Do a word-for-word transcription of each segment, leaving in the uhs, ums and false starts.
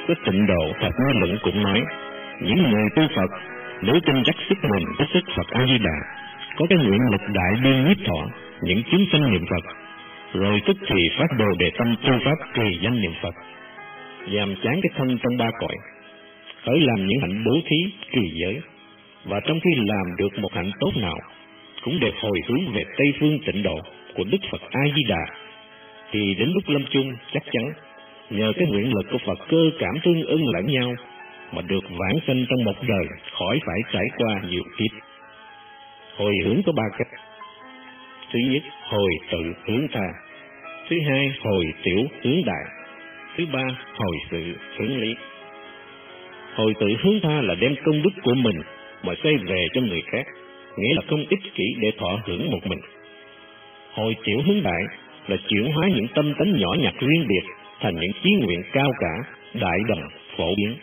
Có tịnh độ Thập Nguyên Luận cũng nói, những người tu Phật nếu tin chắc sức mình với sức Phật A Di Đà, có cái nguyện lực đại biên nhiếp thọ những chúng sanh niệm Phật, rồi tức thì phát Bồ Đề tâm tu pháp trì danh niệm Phật, dàm chán cái thân trong ba cõi, khởi làm những hạnh bố thí trì giới, và trong khi làm được một hạnh tốt nào cũng đều hồi hướng về Tây phương tịnh độ của Đức Phật A Di Đà, thì đến lúc lâm chung chắc chắn nhờ cái nguyện lực của Phật cơ cảm tương ưng lẫn nhau mà được vãng sanh trong một đời, khỏi phải trải qua nhiều kiếp. Hồi hướng có ba cách. Thứ nhất, hồi tự hướng tha. Thứ hai, hồi tiểu hướng đại. Thứ ba, hồi sự hướng lý. Hồi tự hướng tha là đem công đức của mình mà xây về cho người khác, nghĩa là không ích kỷ để thọ hưởng một mình. Hồi tiểu hướng đại là chuyển hóa những tâm tánh nhỏ nhặt riêng biệt thành những chí nguyện cao cả, đại đồng, phổ biến.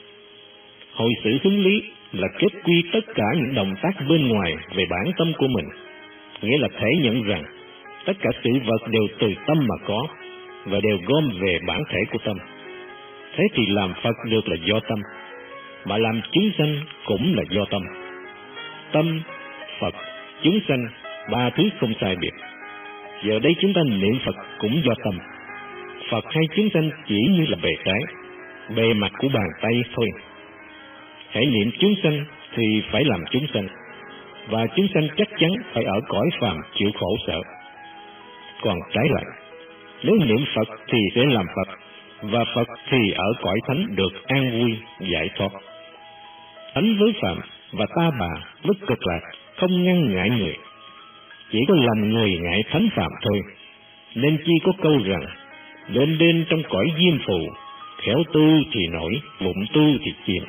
Hồi sự hướng lý là kết quy tất cả những động tác bên ngoài về bản tâm của mình, nghĩa là thể nhận rằng tất cả sự vật đều từ tâm mà có và đều gom về bản thể của tâm. Thế thì làm Phật được là do tâm, mà làm chúng sanh cũng là do tâm. Tâm, Phật, chúng sanh, ba thứ không sai biệt. Giờ đây chúng ta niệm Phật cũng do tâm. Phật hay chúng sanh chỉ như là bề trái, bề mặt của bàn tay thôi. Hãy niệm chúng sanh thì phải làm chúng sanh, và chúng sanh chắc chắn phải ở cõi phàm chịu khổ sở. Còn trái lại, nếu niệm Phật thì sẽ làm Phật, và Phật thì ở cõi thánh được an vui, giải thoát. Thánh với phàm và ta bà với cực lạc không ngăn ngại người, chỉ có lòng người ngại thánh phàm thôi. Nên chi có câu rằng, đêm đêm trong cõi diêm phù, khéo tu thì nổi, vụng tu thì chìm.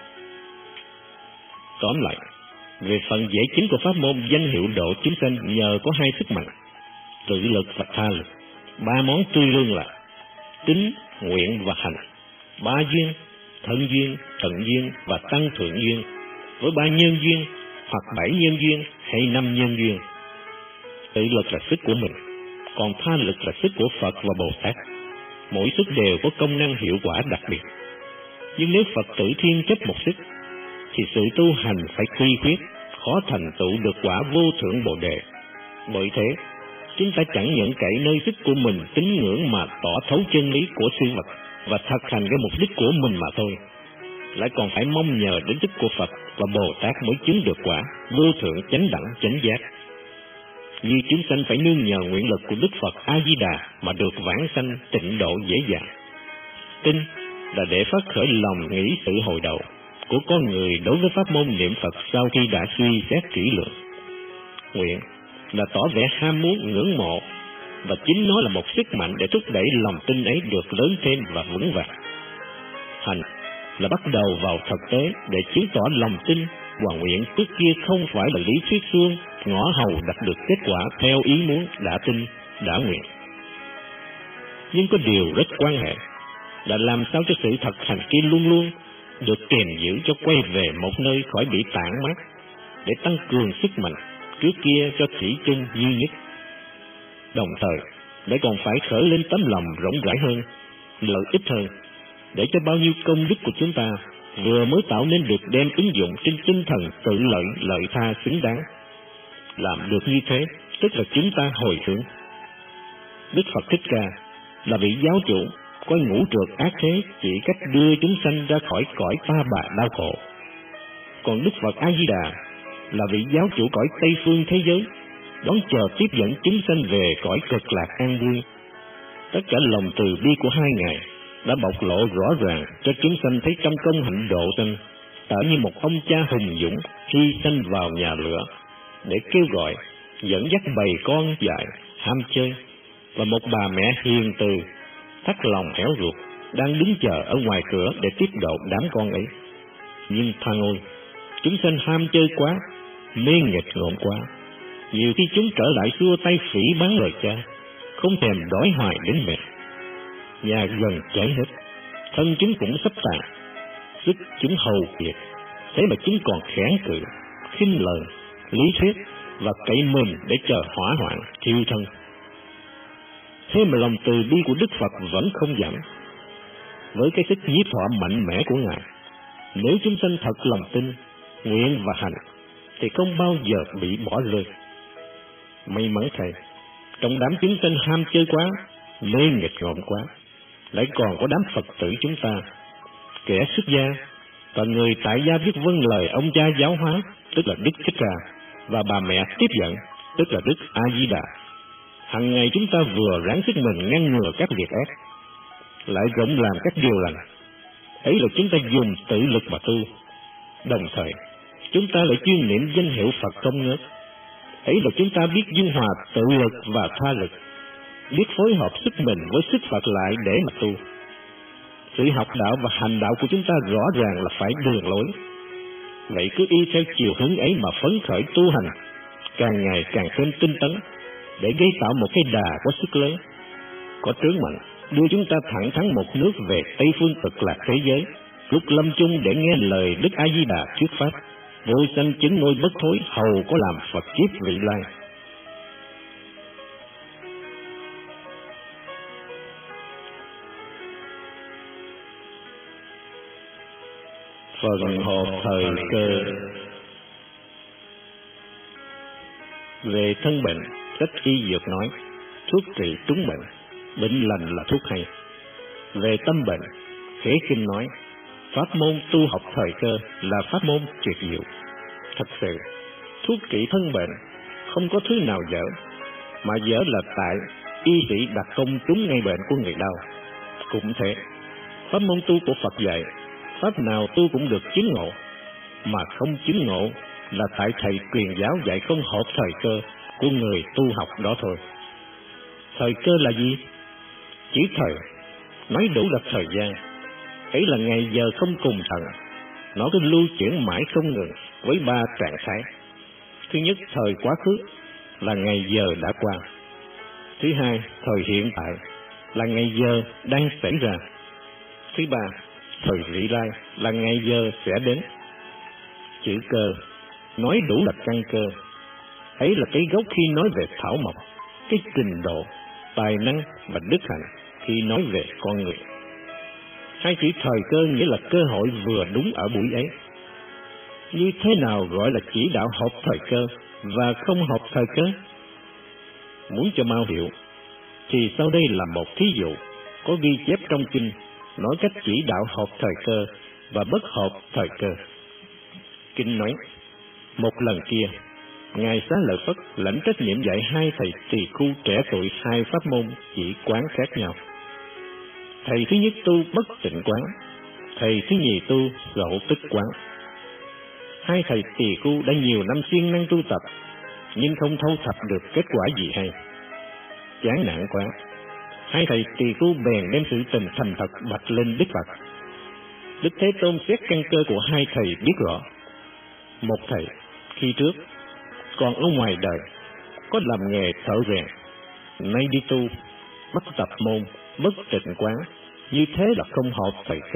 Tóm lại, về phần dễ chính của pháp môn danh hiệu độ chúng sanh nhờ có hai sức mạnh, tự lực và tha lực. Ba món tươi lương là tín, nguyện và hành. Ba duyên, thân duyên, tận duyên và tăng thượng duyên, với ba nhân duyên hoặc bảy nhân duyên hay năm nhân duyên. Tự lực là sức của mình, còn tha lực là sức của Phật và Bồ Tát. Mỗi sức đều có công năng hiệu quả đặc biệt. Nhưng nếu Phật tử thiên chấp một sức, thì sự tu hành phải khuy khuyết, khó thành tựu được quả vô thượng Bồ Đề. Bởi thế, chúng ta chẳng những cậy nơi sức của mình tín ngưỡng mà tỏ thấu chân lý của siêu vật và thực hành cái mục đích của mình mà thôi, lại còn phải mong nhờ đến sức của Phật và Bồ Tát mới chứng được quả vô thượng chánh đẳng chánh giác. Như chúng sanh phải nương nhờ nguyện lực của Đức Phật A Di Đà mà được vãng sanh tịnh độ dễ dàng. Tin là để phát khởi lòng nghĩ sự hồi đầu của con người đối với pháp môn niệm Phật sau khi đã suy xét kỹ lưỡng. Nguyện là tỏ vẻ ham muốn, ngưỡng mộ, và chính nó là một sức mạnh để thúc đẩy lòng tin ấy được lớn thêm và vững vàng. Hành là bắt đầu vào thực tế để chứng tỏ lòng tin và nguyện trước kia không phải là lý thuyết suông, ngõ hầu đạt được kết quả theo ý muốn đã tin, đã nguyện. Nhưng có điều rất quan hệ là làm sao cho sự thực hành kia luôn luôn được kèm giữ cho quay về một nơi khỏi bị tản mát, để tăng cường sức mạnh trước kia cho thủy chung duy nhất. Đồng thời, để còn phải khởi lên tấm lòng rộng rãi hơn, lợi ích hơn, để cho bao nhiêu công đức của chúng ta vừa mới tạo nên được đem ứng dụng trên tinh thần tự lợi lợi tha xứng đáng. Làm được như thế, tức là chúng ta hồi hướng. Đức Phật Thích Ca là vị giáo chủ coi ngũ trược ác thế chỉ cách đưa chúng sanh ra khỏi cõi ta bà đau khổ. Còn Đức Phật A Di Đà là vị giáo chủ cõi Tây phương thế giới, đón chờ tiếp dẫn chúng sanh về cõi cực lạc an vui. Tất cả lòng từ bi của hai ngài đã bộc lộ rõ ràng cho chúng sanh thấy trong công hạnh độ sanh, tở như một ông cha hùng dũng hy sanh vào nhà lửa để kêu gọi, dẫn dắt bầy con dại ham chơi, và một bà mẹ hiền từ thắt lòng héo ruột đang đứng chờ ở ngoài cửa để tiếp độ đám con ấy. Nhưng thằng ơi, chúng sanh ham chơi quá, mê nghịch ngợm quá, nhiều khi chúng trở lại xua tay phỉ báng lời cha, không thèm đói hoài đến mệt. Nhà gần cháy hết, thân chúng cũng sắp tàn, sức chúng hầu kiệt, thế mà chúng còn kháng cự, khinh lời, lý thuyết và cậy mình để chờ hỏa hoạn thiêu thân. Thế mà lòng từ bi của Đức Phật vẫn không giảm. với cái sức nhiếp thọ mạnh mẽ của Ngài. Nếu chúng sanh thật lòng tin, nguyện và hành, thì không bao giờ bị bỏ rơi. May mắn thầy, trong đám chúng sanh ham chơi quá, mê nghịch ngợm quá, lại còn có đám Phật tử chúng ta, kẻ xuất gia và người tại gia biết vâng lời ông cha giáo hóa, tức là Đức Thích Ca, và bà mẹ tiếp dẫn, tức là Đức A Di Đà. Hằng ngày chúng ta vừa ráng sức mình ngăn ngừa các việc ác, lại rộng làm các điều lành. Ấy là chúng ta dùng tự lực mà tu. Đồng thời, chúng ta lại chuyên niệm danh hiệu Phật không ngớt. Ấy là chúng ta biết dung hòa tự lực và tha lực, biết phối hợp sức mình với sức Phật lại để mà tu. Sự học đạo và hành đạo của chúng ta rõ ràng là phải đường lối. Vậy cứ y theo chiều hướng ấy mà phấn khởi tu hành, càng ngày càng thêm tinh tấn, để gây tạo một cái đà có sức lớn, có trướng mạnh, đưa chúng ta thẳng thắn một nước về Tây phương cực lạc thế giới, lúc lâm chung để nghe lời Đức A Di Đà thuyết pháp, vô sanh chứng ngôi bất thối, hầu có làm Phật kiếp vị lai. Phần hộp thời cơ. Về thân bệnh, sách y dược nói, thuốc trị trúng bệnh, bệnh lành là thuốc hay. Về tâm bệnh, Khế Kinh nói, pháp môn tu học thời cơ là pháp môn tuyệt diệu. Thật sự, thuốc trị thân bệnh không có thứ nào dở, mà dở là tại y sĩ đặt công trúng ngay bệnh của người đau. Cũng thế, pháp môn tu của Phật dạy, pháp nào tu cũng được chứng ngộ, mà không chứng ngộ là tại thầy truyền giáo dạy không hợp thời cơ của người tu học đó thôi. Thời cơ là gì? Chỉ thời, nói đủ là thời gian. Ấy là ngày giờ không cùng tận, nó cứ lưu chuyển mãi không ngừng với ba trạng thái. Thứ nhất, thời quá khứ là ngày giờ đã qua. Thứ hai, thời hiện tại là ngày giờ đang xảy ra. Thứ ba, thời vị lai là ngày giờ sẽ đến. Chữ cơ nói đủ là căn cơ. Ấy là cái gốc khi nói về thảo mộc, cái trình độ, tài năng và đức hạnh khi nói về con người. Hai chữ thời cơ nghĩa là cơ hội vừa đúng ở buổi ấy. Như thế nào gọi là chỉ đạo hợp thời cơ và không hợp thời cơ? Muốn cho mau hiểu, thì sau đây là một thí dụ có ghi chép trong kinh nói cách chỉ đạo hợp thời cơ và bất hợp thời cơ. Kinh nói, một lần kia, Ngài Xá Lợi Phất lãnh trách nhiệm dạy hai thầy tỳ khu trẻ tuổi hai pháp môn chỉ quán khác nhau. Thầy thứ nhất tu bất tịnh quán, thầy thứ nhì tu gậu tức quán. Hai thầy tỳ khu đã nhiều năm siêng năng tu tập, nhưng không thâu thập được kết quả gì hay. Chán nản quá, hai thầy tỳ khu bèn đem sự tình thành thật bạch lên Đức Phật. Đức Thế Tôn xét căn cơ của hai thầy biết rõ. Một thầy khi trước còn ở ngoài đời có làm nghề thợ rèn, nay đi tu bắt tập môn bất tịnh quán, như thế là không hợp thời cơ.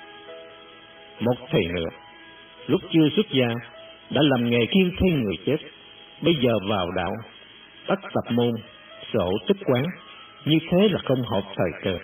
Một thầy nữa lúc chưa xuất gia đã làm nghề kiêng thay người chết, bây giờ vào đạo bắt tập môn sổ tức quán, như thế là không hợp thời cơ.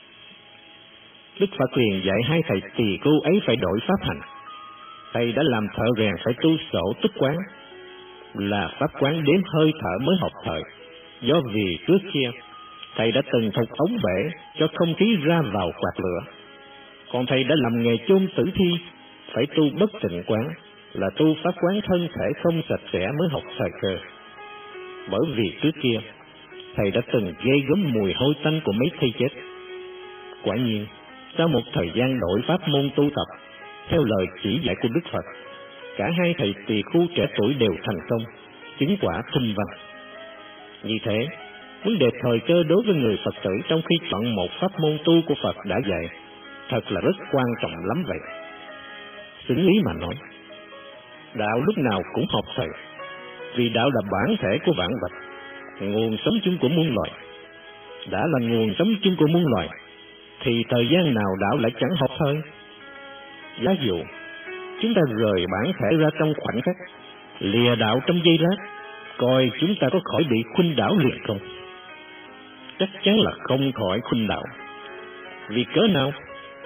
Đức Phật liền dạy hai thầy tỳ cô ấy phải đổi pháp hành. Thầy đã làm thợ rèn phải tu sổ tức quán, là pháp quán đếm hơi thở mới hợp thời, do vì trước kia thầy đã từng thục ống bể cho không khí ra vào quạt lửa. Còn thầy đã làm nghề chôn tử thi phải tu bất tịnh quán, là tu pháp quán thân thể không sạch sẽ mới học thời cơ. Bởi vì trước kia thầy đã từng ghê gớm mùi hôi tanh của mấy thây chết. Quả nhiên, sau một thời gian đổi pháp môn tu tập theo lời chỉ dạy của Đức Phật, cả hai thầy tỳ khu trẻ tuổi đều thành công, chứng quả thinh văn. Như thế, vấn đề thời cơ đối với người Phật tử trong khi chọn một pháp môn tu của Phật đã dạy, thật là rất quan trọng lắm vậy. Xứng lý mà nói, đạo lúc nào cũng hợp thời, vì đạo là bản thể của vạn vật, nguồn sống chung của muôn loài. Đã là nguồn sống chung của muôn loài, thì thời gian nào đạo lại chẳng hợp thời. Giả dụ chúng ta rời bản thể ra trong khoảnh khắc, lìa đạo trong giây lát, coi chúng ta có khỏi bị khuynh đảo liền không? Chắc chắn là không khỏi khuynh đảo. Vì cớ nào?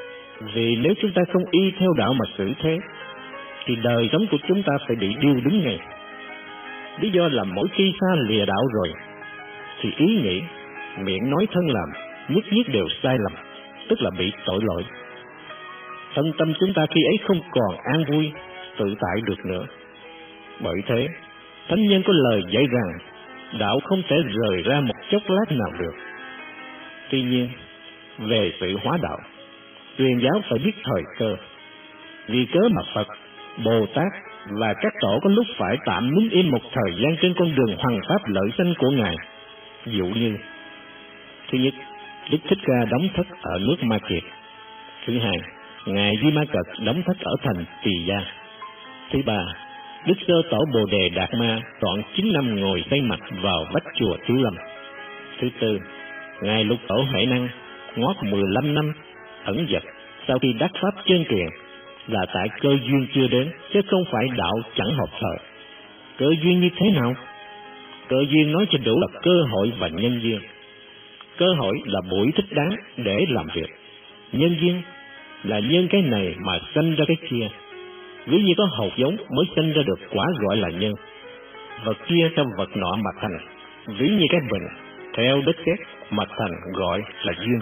Vì nếu chúng ta không y theo đạo mà xử thế, thì đời sống của chúng ta phải bị điêu đứng ngay. Lý do là mỗi khi xa lìa đạo rồi, thì ý nghĩ, miệng nói thân làm, nhất nhất đều sai lầm, tức là bị tội lỗi. Thân tâm chúng ta khi ấy không còn an vui, tự tại được nữa. Bởi thế, Thánh nhân có lời dạy rằng, đạo không thể rời ra một chốc lát nào được. Tuy nhiên, về sự hóa đạo, truyền giáo phải biết thời cơ. Vì cớ mà Phật, Bồ Tát và các tổ có lúc phải tạm nín im một thời gian trên con đường hoằng pháp lợi sanh của Ngài. Dụ như, thứ nhất, Đức Thích Ca đóng thất ở nước Ma Kiệt. Thứ hai, Ngài Di Ma Cật đóng thất ở thành Tỳ Gia. Thứ ba, Đức Sơ Tổ Bồ Đề Đạt Ma trọn chín năm ngồi xây mặt vào vách chùa Thiếu Lâm. Thứ tư, Ngài Lục Tổ Huệ Năng ngót mười lăm năm ẩn dật sau khi đắc pháp chân truyền, là tại cơ duyên chưa đến, chứ không phải đạo chẳng hợp thời. Cơ duyên như thế nào? Cơ duyên nói cho đủ là cơ hội và nhân duyên. Cơ hội là buổi thích đáng để làm việc. Nhân duyên là nhân cái này mà sanh ra cái kia. Ví như có hột giống mới sinh ra được quả gọi là nhân. Vật kia theo vật nọ mà thành. Ví như cái bình theo đất sét mà thành gọi là duyên.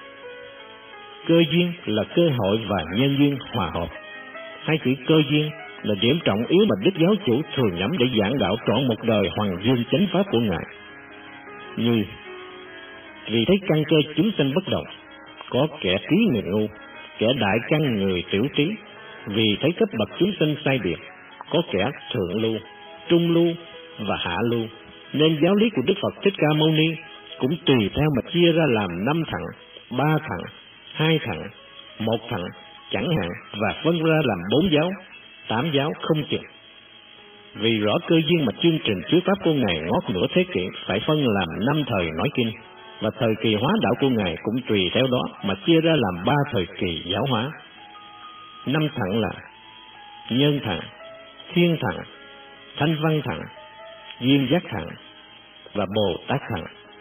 Cơ duyên là cơ hội và nhân duyên hòa hợp. Hai chữ cơ duyên là điểm trọng yếu mà Đức Giáo Chủ thường nhắm để giảng đạo trọn một đời hoàng dương chánh pháp của Ngài. Như vì thấy căn cơ chúng sanh bất đồng, có kẻ trí người ngu, kẻ đại căn người tiểu trí. Vì thấy cấp bậc chúng sanh sai biệt, có kẻ thượng lưu, trung lưu và hạ lưu, nên giáo lý của Đức Phật Thích Ca Mâu Ni cũng tùy theo mà chia ra làm năm thặng, ba thặng, hai thặng, một thặng chẳng hạn, và phân ra làm bốn giáo, tám giáo không chừng. Vì rõ cơ duyên mà chương trình thuyết pháp của Ngài ngót nửa thế kỷ phải phân làm năm thời nói kinh, và thời kỳ hóa đạo của Ngài cũng tùy theo đó mà chia ra làm ba thời kỳ giáo hóa. Năm thặng là nhân thặng, thiên thặng, thanh văn thặng, duyên giác thặng và Bồ Tát thặng.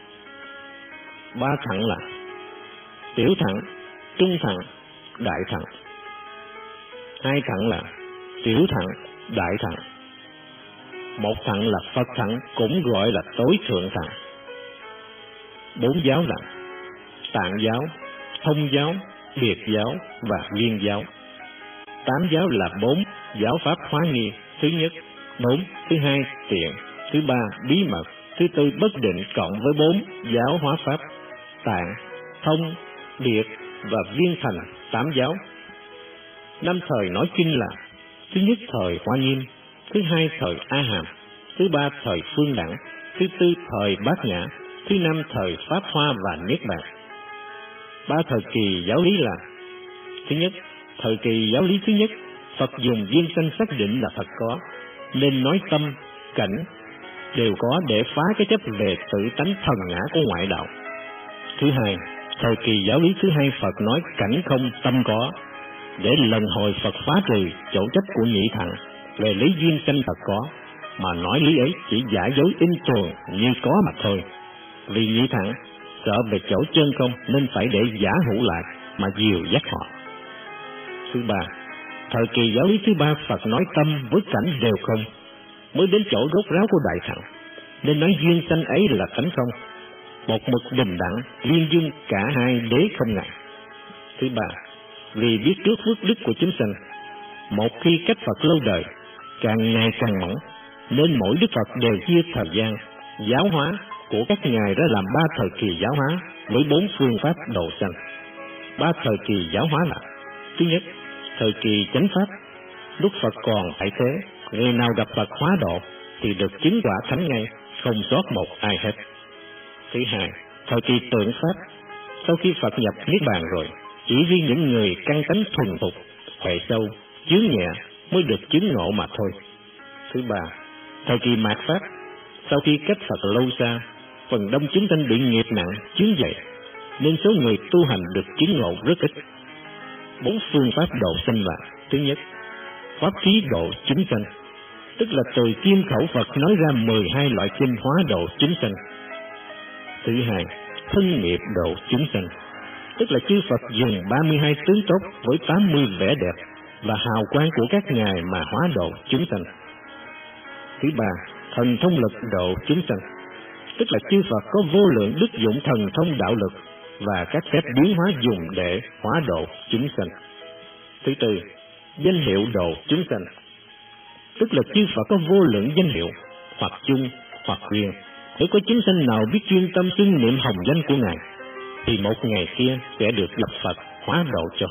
Ba thặng là tiểu thặng, trung thặng, đại thặng. Hai thặng là tiểu thặng, đại thặng. Một thặng là Phật thặng, cũng gọi là tối thượng thặng. Bốn giáo là Tạng giáo, Thông giáo, Biệt giáo và Viên giáo. Tám giáo là bốn giáo pháp hóa nghi: thứ nhất, bốn; thứ hai, tiện; thứ ba, bí mật; thứ tư, bất định, cộng với bốn giáo hóa pháp: Tạng, Thông, Biệt và Viên thành tám giáo. Năm thời nói kinh là: thứ nhất, thời Hoa Nghiêm; thứ hai, thời A Hàm; thứ ba, thời Phương Đẳng; thứ tư, thời Bát Nhã; thứ năm, thời Pháp Hoa và Niết Bàn. Ba thời kỳ giáo lý là: thứ nhất, thời kỳ giáo lý thứ nhất, Phật dùng duyên sanh xác định là thật có, nên nói tâm, cảnh đều có để phá cái chấp về tự tánh thần ngã của ngoại đạo. Thứ hai, thời kỳ giáo lý thứ hai, Phật nói cảnh không tâm có, để lần hồi Phật phá trừ chỗ chấp của nhị thặng về lý duyên sanh thật có, mà nói lý ấy chỉ giả dối in tuồng như có mà thôi. Vì nhị thặng sợ về chỗ chân không nên phải để giả hữu lại mà dìu dắt họ. Thứ ba, thời kỳ giáo lý thứ ba, Phật nói tâm với cảnh đều không, mới đến chỗ rốt ráo của đại thặng, nên nói duyên sanh ấy là tánh không, một mực bình đẳng, liên dung cả hai đế không ngại. Thứ ba, vì biết trước phước đức của chúng sanh, một khi cách Phật lâu đời, càng ngày càng mỏng, nên mỗi Đức Phật đều chia thời gian giáo hóa của các ngài ra làm ba thời kỳ giáo hóa với bốn phương pháp độ sanh. Ba thời kỳ giáo hóa là: thứ nhất, thời kỳ chánh pháp, lúc Phật còn tại thế, người nào gặp Phật hóa độ thì được chứng quả thánh ngay, không sót một ai hết. Thứ hai, thời kỳ tượng pháp, sau khi Phật nhập Niết Bàn rồi, chỉ riêng những người căn tánh thuần thục, huệ sâu, chướng nhẹ mới được chứng ngộ mà thôi. Thứ ba, thời kỳ mạt pháp, sau khi cách Phật lâu xa, phần đông chúng sanh bị nghiệp nặng, chướng dậy, nên số người tu hành được chứng ngộ rất ít. Bốn phương pháp độ sanh là: thứ nhất, pháp khí độ chúng sanh, tức là từ kim khẩu Phật nói ra mười hai loại kinh hóa độ chúng sanh. Thứ hai, thân nghiệp độ chúng sanh, tức là chư Phật dùng ba mươi hai tướng tốt với tám mươi vẻ đẹp và hào quang của các ngài mà hóa độ chúng sanh. Thứ ba, thần thông lực độ chúng sanh, tức là chư Phật có vô lượng đức dụng thần thông đạo lực và các phép biến hóa dùng để hóa độ chúng sanh. Thứ tư, danh hiệu độ chúng sanh, tức là chư Phật có vô lượng danh hiệu, hoặc chung hoặc riêng. Nếu có chúng sanh nào biết chuyên tâm xưng niệm hồng danh của ngài, thì một ngày kia sẽ được lập Phật hóa độ cho.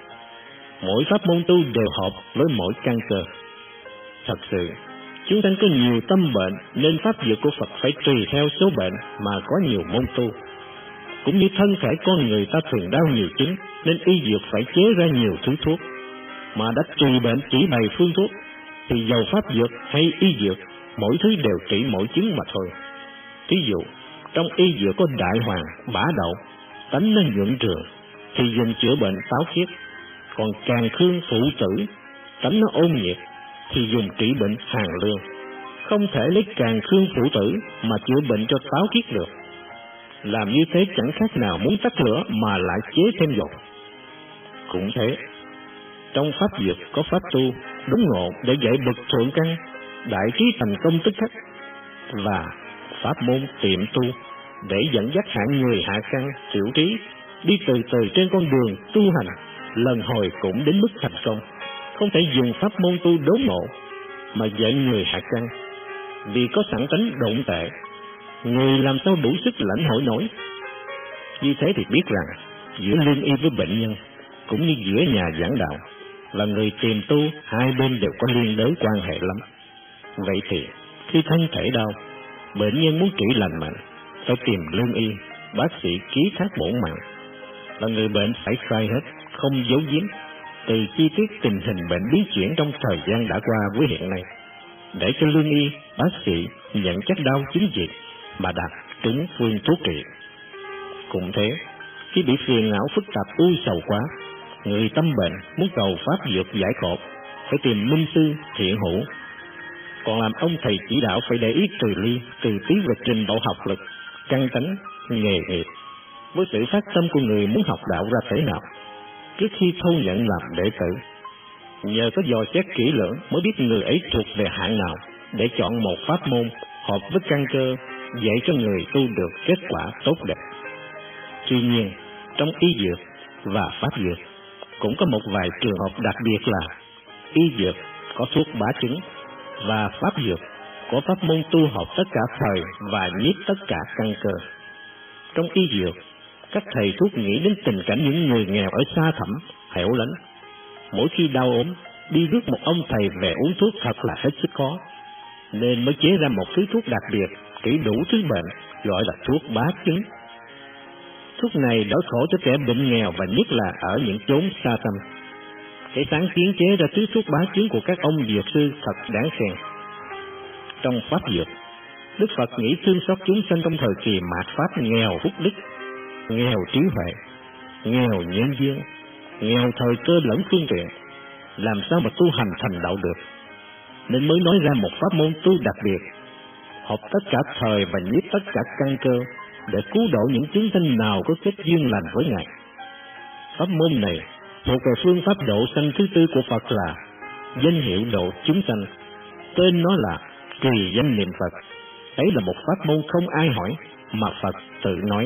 Mỗi pháp môn tu đều hợp với mỗi căn cơ. Thật sự, chúng sanh có nhiều tâm bệnh nên pháp dược của Phật phải tùy theo số bệnh mà có nhiều môn tu. Cũng như thân thể con người ta thường đau nhiều chứng nên y dược phải chế ra nhiều thứ thuốc. Mà đã tùy bệnh chỉ bày phương thuốc, thì dầu pháp dược hay y dược, mỗi thứ đều trị mỗi chứng mà thôi. Ví dụ, trong y dược có đại hoàng, bá đậu, tánh nó nhuận trường, thì dùng chữa bệnh táo khiết. Còn càng khương phụ tử, tánh nó ôn nhiệt, thì dùng trị bệnh hàn lương. Không thể lấy càng khương phụ tử mà chữa bệnh cho táo khiết được. Làm như thế chẳng khác nào muốn tắt lửa mà lại chế thêm dầu. Cũng thế, trong pháp dược có pháp tu đúng ngộ để dạy bậc thượng căn, đại trí thành công tức khắc, và pháp môn tiệm tu để dẫn dắt hạng người hạ căn tiểu trí đi từ từ trên con đường tu hành, lần hồi cũng đến mức thành công. Không thể dùng pháp môn tu đốn ngộ mà dạy người hạ căn, vì có sẵn tánh độn tệ, người làm sao đủ sức lãnh hội nổi. Như thế thì biết rằng giữa lương y với bệnh nhân cũng như giữa nhà giảng đạo và người tìm tu, hai bên đều có liên đới quan hệ lắm. Vậy thì khi thân thể đau, bệnh nhân muốn trị lành mạnh, phải tìm lương y, bác sĩ ký thác bổn mạng, và người bệnh phải khai hết, không giấu giếm, từ chi tiết tình hình bệnh biến chuyển trong thời gian đã qua với hiện nay, để cho lương y, bác sĩ nhận chắc đau chứng gì mà đặt trúng phương thuốc trị. Cũng thế, khi bị phiền não phức tạp u sầu quá, người tâm bệnh muốn cầu pháp dược giải khổ, phải tìm minh sư thiện hữu. Còn làm ông thầy chỉ đạo phải để ý từ ly, từ tí về trình độ học lực, căn tánh, nghề nghiệp, với sự phát tâm của người muốn học đạo ra thế nào, trước khi thu nhận làm đệ tử. Nhờ có dò xét kỹ lưỡng mới biết người ấy thuộc về hạng nào, để chọn một pháp môn hợp với căn cơ, dạy cho người tu được kết quả tốt đẹp. Tuy nhiên, trong y dược và pháp dược cũng có một vài trường hợp đặc biệt là y dược có thuốc bá chứng và pháp dược có pháp môn tu hợp tất cả thời và nhiếp tất cả căn cơ. Trong y dược, các thầy thuốc nghĩ đến tình cảnh những người nghèo ở xa thẳm, hẻo lánh. Mỗi khi đau ốm, đi rước một ông thầy về uống thuốc thật là hết sức khó, nên mới chế ra một thứ thuốc đặc biệt trị đủ thứ bệnh, gọi là thuốc bá chứng. Thuốc này đỡ khổ cho kẻ bệnh nghèo và nhất là ở những chốn xa xăm. Cái sáng kiến chế ra thứ thuốc bá chứng của các ông dược sư thật đáng khen. Trong pháp dược, Đức Phật nghĩ thương xót chúng sanh trong thời kỳ mạt pháp nghèo phúc đức, nghèo trí huệ, nghèo nhân duyên, nghèo thời cơ lẫn phương tiện, làm sao mà tu hành thành đạo được, nên mới nói ra một pháp môn tu đặc biệt, hợp tất cả thời và nhiếp tất cả căn cơ, để cứu độ những chúng sanh nào có kết duyên lành với Ngài. Pháp môn này thuộc về phương pháp độ sanh thứ tư của Phật là danh hiệu độ chúng sanh, tên nó là trì danh niệm Phật. Ấy là một pháp môn không ai hỏi mà Phật tự nói.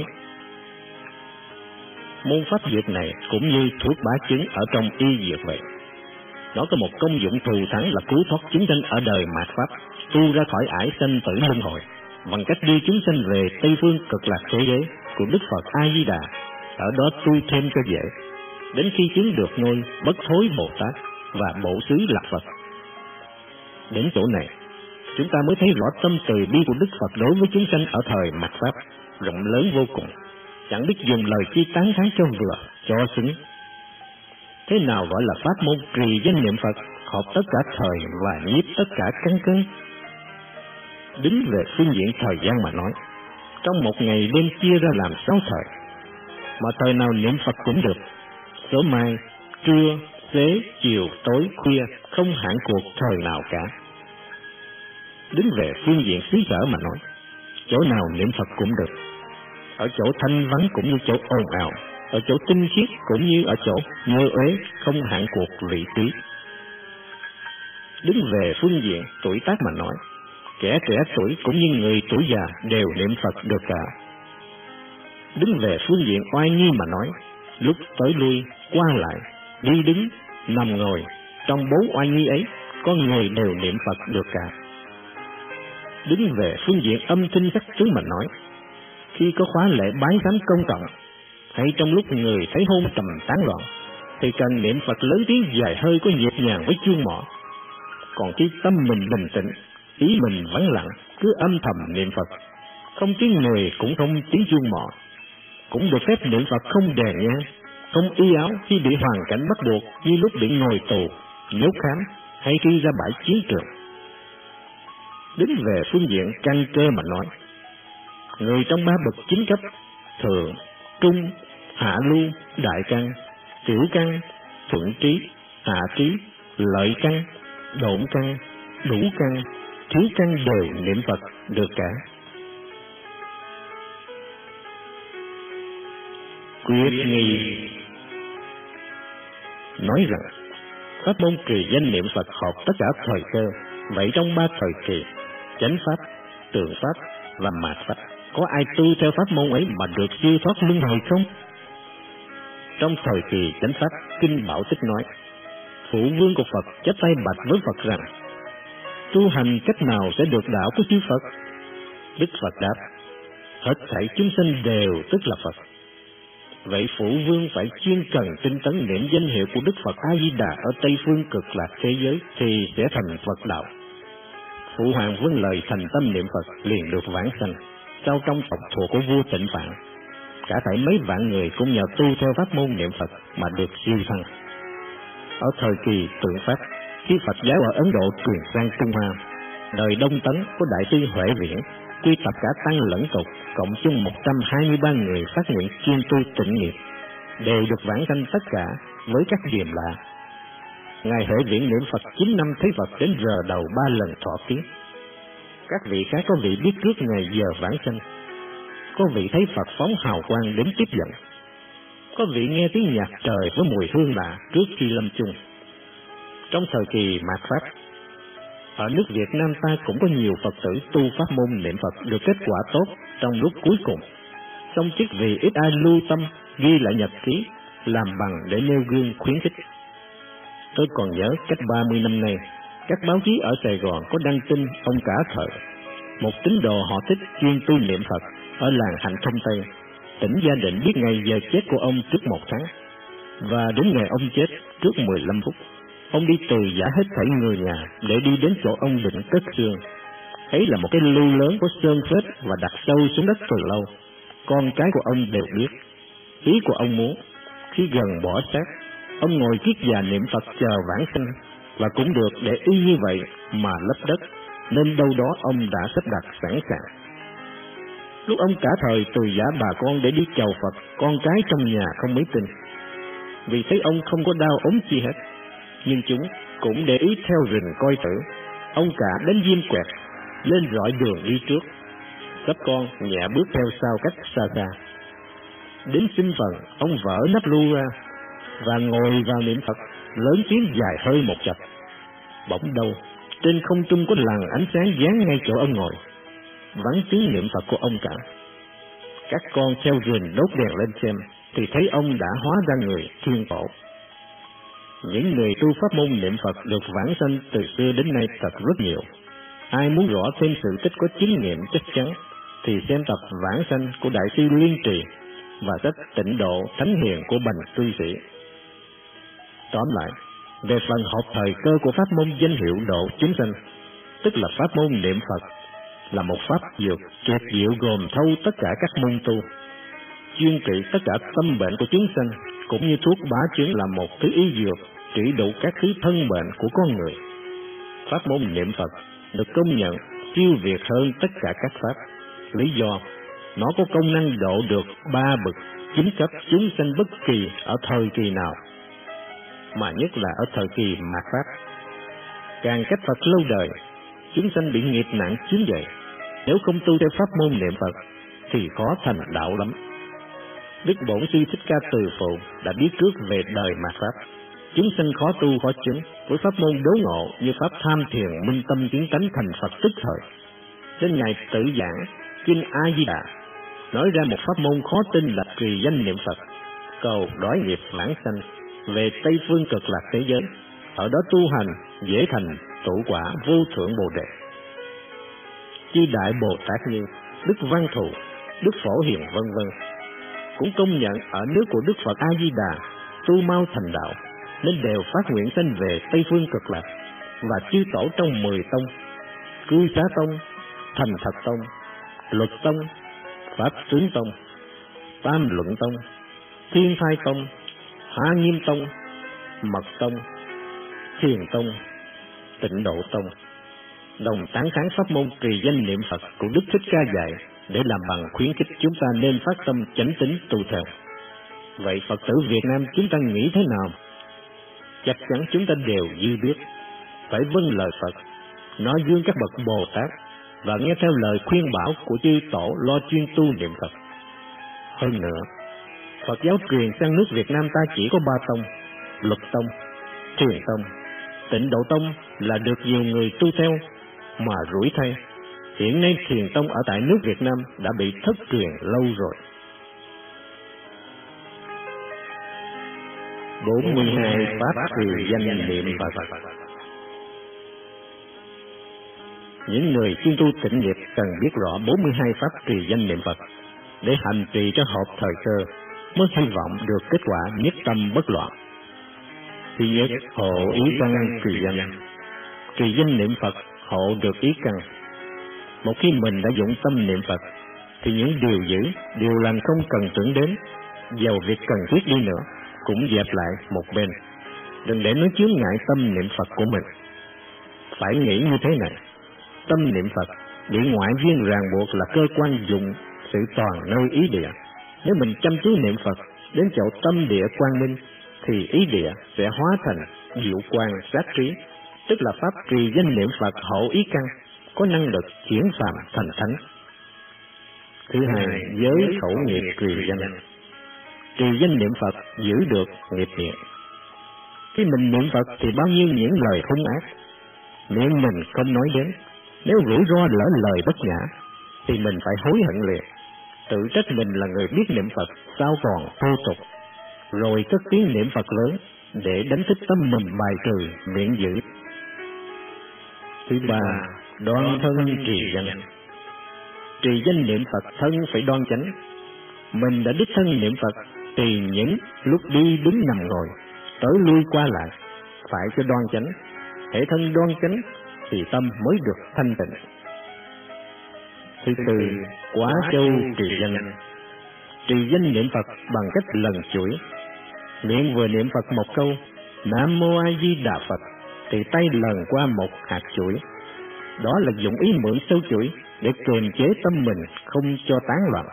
Môn pháp dược này cũng như thuốc bá chứng ở trong y dược vậy. Nó có một công dụng thù thắng là cứu thoát chúng sanh ở đời mạt pháp, tu ra khỏi ải sanh tử luân hồi, bằng cách đưa chúng sanh về Tây phương cực lạc thế giới của Đức Phật A Di Đà, ở đó tu thêm cho dễ, đến khi chứng được ngôi Bất Thối Bồ Tát và Bộ Xứ là Phật. Đến chỗ này, chúng ta mới thấy rõ tâm từ bi của Đức Phật đối với chúng sanh ở thời mạt pháp rộng lớn vô cùng, chẳng biết dùng lời chi tán thán cho vừa, cho xứng. Thế nào gọi là pháp môn trì danh niệm Phật, hợp tất cả thời và nhiếp tất cả căn cơ? Đứng về phương diện thời gian mà nói, trong một ngày đêm chia ra làm sáu thời, mà thời nào niệm Phật cũng được, số mai, trưa, xế, chiều, tối, khuya, không hạn cuộc thời nào cả. Đứng về phương diện xứ sở mà nói, chỗ nào niệm Phật cũng được, ở chỗ thanh vắng cũng như chỗ ồn ào, ở chỗ tinh khiết cũng như ở chỗ nhơ uế không hạn cuộc vị trí. Đứng về phương diện tuổi tác mà nói, kẻ trẻ tuổi cũng như người tuổi già đều niệm Phật được cả. Đứng về phương diện oai nghi mà nói, lúc tới lui, qua lại, đi đứng, nằm ngồi, trong bốn oai nghi ấy, con người đều niệm Phật được cả. Đứng về phương diện âm thanh sắc tướng mà nói, khi có khóa lễ bái sám công cộng, hay trong lúc người thấy hôn trầm tán loạn, thì cần niệm Phật lớn tiếng dài hơi có nhịp nhàng với chuông mõ. Còn khi tâm mình bình tĩnh, ý mình vắng lặng, cứ âm thầm niệm Phật, không tiếng người cũng không tiếng chuông mõ, cũng được phép niệm Phật không đèn nhang, không y áo khi bị hoàn cảnh bắt buộc như lúc bị ngồi tù, nhốt khám hay khi ra bãi chiến trường. Đứng về phương diện căn cơ mà nói, người trong ba bậc chính cấp thường, trung, hạ lưu, đại căn, tiểu căn, thuận trí, hạ trí, lợi căn, độn căn, đủ căn, thiếu căn đều niệm Phật được cả. Quyết nghi nói rằng pháp môn trì danh niệm Phật hợp tất cả thời cơ. Vậy trong ba thời kỳ, chánh pháp, tượng pháp và mạt pháp, có ai tu theo pháp môn ấy mà được siêu thoát luân hồi không? Trong thời kỳ chánh pháp, Kinh Bảo Tích nói, Phụ vương của Phật chắp tay bạch với Phật rằng, tu hành cách nào sẽ được đạo của chư Phật? Đức Phật đáp, hết thảy chúng sinh đều tức là Phật. Vậy Phụ vương phải chuyên cần tinh tấn niệm danh hiệu của Đức Phật A Di Đà ở Tây phương cực lạc thế giới thì sẽ thành Phật đạo. Phụ hoàng vâng lời thành tâm niệm Phật liền được vãng sanh. Sau trong tộc thuộc của vua Tịnh Phạn, cả thảy mấy vạn người cũng nhờ tu theo pháp môn niệm Phật mà được siêu thăng. Ở thời kỳ tượng pháp, khi Phật giáo ở Ấn Độ truyền sang Trung Hoa, đời Đông Tấn có đại sư Huệ Viễn quy tập cả tăng lẫn tục, cộng chung một trăm hai mươi ba người phát nguyện chuyên tu tịnh nghiệp, đều được vãng sanh tất cả với các điềm lạ. Ngài Huệ Viễn niệm Phật chín năm thấy Phật đến giờ đầu ba lần thọ ký. Các vị khác có vị biết trước ngày giờ vãng sanh, có vị thấy Phật phóng hào quang đến tiếp dẫn, có vị nghe tiếng nhạc trời với mùi hương lạ trước khi lâm chung. Trong thời kỳ mạt pháp, ở nước Việt Nam ta cũng có nhiều Phật tử tu pháp môn niệm Phật được kết quả tốt trong lúc cuối cùng. Song chức vì ít ai lưu tâm ghi lại nhật ký, làm bằng để nêu gương khuyến khích. Tôi còn nhớ cách ba mươi năm nay, các báo chí ở Sài Gòn có đăng tin ông Cả Thời, một tín đồ họ Thích chuyên tu niệm Phật ở làng Hạnh Thông Tây, tỉnh gia định biết ngày giờ chết của ông trước một tháng, và đến ngày ông chết trước mười lăm phút. Ông đi từ giả hết thảy người nhà để đi đến chỗ ông định cất xương. Ấy là một cái lưu lớn có sơn phết và đặt sâu xuống đất từ lâu. Con cái của ông đều biết. Ý của ông muốn, khi gần bỏ xác, ông ngồi kiết già niệm Phật chờ vãng sanh, và cũng được để y như vậy mà lấp đất, nên đâu đó ông đã sắp đặt sẵn sàng. Lúc ông Cả Thời từ giả bà con để đi chầu Phật, con cái trong nhà không mấy tin, vì thấy ông không có đau ốm chi hết. Nhưng chúng cũng để ý theo rình coi tử. Ông Cả đến diêm quẹt, lên rọi đường đi trước, các con nhẹ bước theo sau cách xa xa. Đến sinh phần, ông vỡ nắp lu ra và ngồi vào niệm Phật, lớn tiếng dài hơi một chập. Bỗng đâu trên không trung có làn ánh sáng dán ngay chỗ ông ngồi, vắng tiếng niệm Phật của ông Cả. Các con theo rình đốt đèn lên xem, thì thấy ông đã hóa ra người thiên tổ. Những người tu pháp môn niệm Phật được vãng sanh từ xưa đến nay thật rất nhiều. Ai muốn rõ thêm sự tích có chứng nghiệm chắc chắn thì xem tập Vãng Sanh của Đại sư Liên Trì và sách Tịnh Độ Thánh Hiền của Bành Cư Sĩ. Tóm lại, về phần hợp thời cơ của pháp môn danh hiệu độ chúng sanh, tức là pháp môn niệm Phật, là một pháp dược tuyệt diệu gồm thâu tất cả các môn tu, chuyên trị tất cả tâm bệnh của chúng sanh, cũng như thuốc bá chứng là một thứ y dược trị đủ các thứ thân bệnh của con người. Pháp môn niệm Phật được công nhận siêu việt hơn tất cả các pháp. Lý do, nó có công năng độ được ba bậc chính cấp chúng sanh bất kỳ ở thời kỳ nào, mà nhất là ở thời kỳ mạt pháp. Càng cách Phật lâu đời, chúng sanh bị nghiệp nặng chiếm dậy. Nếu không tu theo pháp môn niệm Phật thì khó thành đạo lắm. Đức Bổn Sư Thích Ca Từ Phụ đã biết trước về đời mạt Pháp. Chúng sanh khó tu khó chứng, với pháp môn đố ngộ như pháp tham thiền minh tâm kiến tánh thành Phật tức thời. Đến ngày tự giảng kinh A Di Đà, nói ra một pháp môn khó tin là trì danh niệm Phật, cầu đói nghiệp vãng sanh về Tây phương cực lạc thế giới, ở đó tu hành dễ thành tụ quả vô thượng Bồ Đề. Chư đại Bồ Tát như Đức Văn Thù, Đức Phổ Hiền vân vân cũng công nhận ở nước của Đức Phật A Di Đà tu mau thành đạo, nên đều phát nguyện sanh về Tây phương cực lạc. Và chư tổ trong mười tông, Cư Xá Tông, Thành Thật Tông, Luật Tông, Pháp Tướng Tông, Tam Luận Tông, Thiên Thai Tông, Hoa Nghiêm Tông, Mật Tông, Thiền Tông, Tịnh Độ Tông đồng tán thán pháp môn trì danh niệm Phật của Đức Thích Ca dạy, để làm bằng khuyến khích chúng ta nên phát tâm chánh tín tu theo. Vậy Phật tử Việt Nam chúng ta nghĩ thế nào? Chắc chắn chúng ta đều dư biết, phải vâng lời Phật, nói gương các bậc Bồ Tát và nghe theo lời khuyên bảo của chư tổ lo chuyên tu niệm Phật. Hơn nữa, Phật giáo truyền sang nước Việt Nam ta chỉ có ba tông: Luật Tông, Thiền Tông, Tịnh Độ Tông là được nhiều người tu theo, mà rủi thay, hiện nay Thiền Tông ở tại nước Việt Nam đã bị thất truyền lâu rồi. bốn mươi hai pháp trì danh niệm Phật. Những người chuyên tu tịnh nghiệp cần biết rõ bốn mươi hai pháp trì danh niệm Phật để hành trì cho hợp thời cơ, mới hy vọng được kết quả nhất tâm bất loạn. Thứ nhất, hộ ý căn trì danh. Trì danh niệm Phật hộ được ý căn. Một khi mình đã dụng tâm niệm Phật, thì những điều dữ, điều lành không cần tưởng đến, dầu việc cần thiết đi nữa, cũng dẹp lại một bên, đừng để nó chướng ngại tâm niệm Phật của mình. Phải nghĩ như thế này: tâm niệm Phật bị ngoại duyên ràng buộc là cơ quan dụng sự toàn nơi ý địa. Nếu mình chăm chú niệm Phật đến chỗ tâm địa quang minh, thì ý địa sẽ hóa thành diệu quang sát trí, tức là pháp trì danh niệm Phật hộ ý căn, có năng lực chuyển phàm thành thánh. Thứ hai, giới khẩu nghiệp trì danh. Trì danh niệm Phật giữ được nghiệp miệng. Khi mình niệm Phật thì bao nhiêu những lời hung ác, miệng mình không nói đến. Nếu rủi ro lỡ lời bất nhã, thì mình phải hối hận liền, tự trách mình là người biết niệm Phật sao còn thô tục, rồi cất tiếng niệm Phật lớn để đánh thức tâm mình bài trừ miệng dữ. Thứ ba, đoan thân trì danh. Trì danh niệm Phật thân phải đoan chánh. Mình đã đích thân niệm Phật thì những lúc đi đứng nằm ngồi, tới lui qua lại phải cho đoan chánh. Hễ thân đoan chánh thì tâm mới được thanh tịnh. Thứ tư, quá châu trì danh. Trì danh niệm Phật bằng cách lần chuỗi. Miệng vừa niệm Phật một câu Nam Mô A Di Đà Phật, thì tay lần qua một hạt chuỗi. Đó là dụng ý mượn sâu chuỗi để kiềm chế tâm mình không cho tán loạn.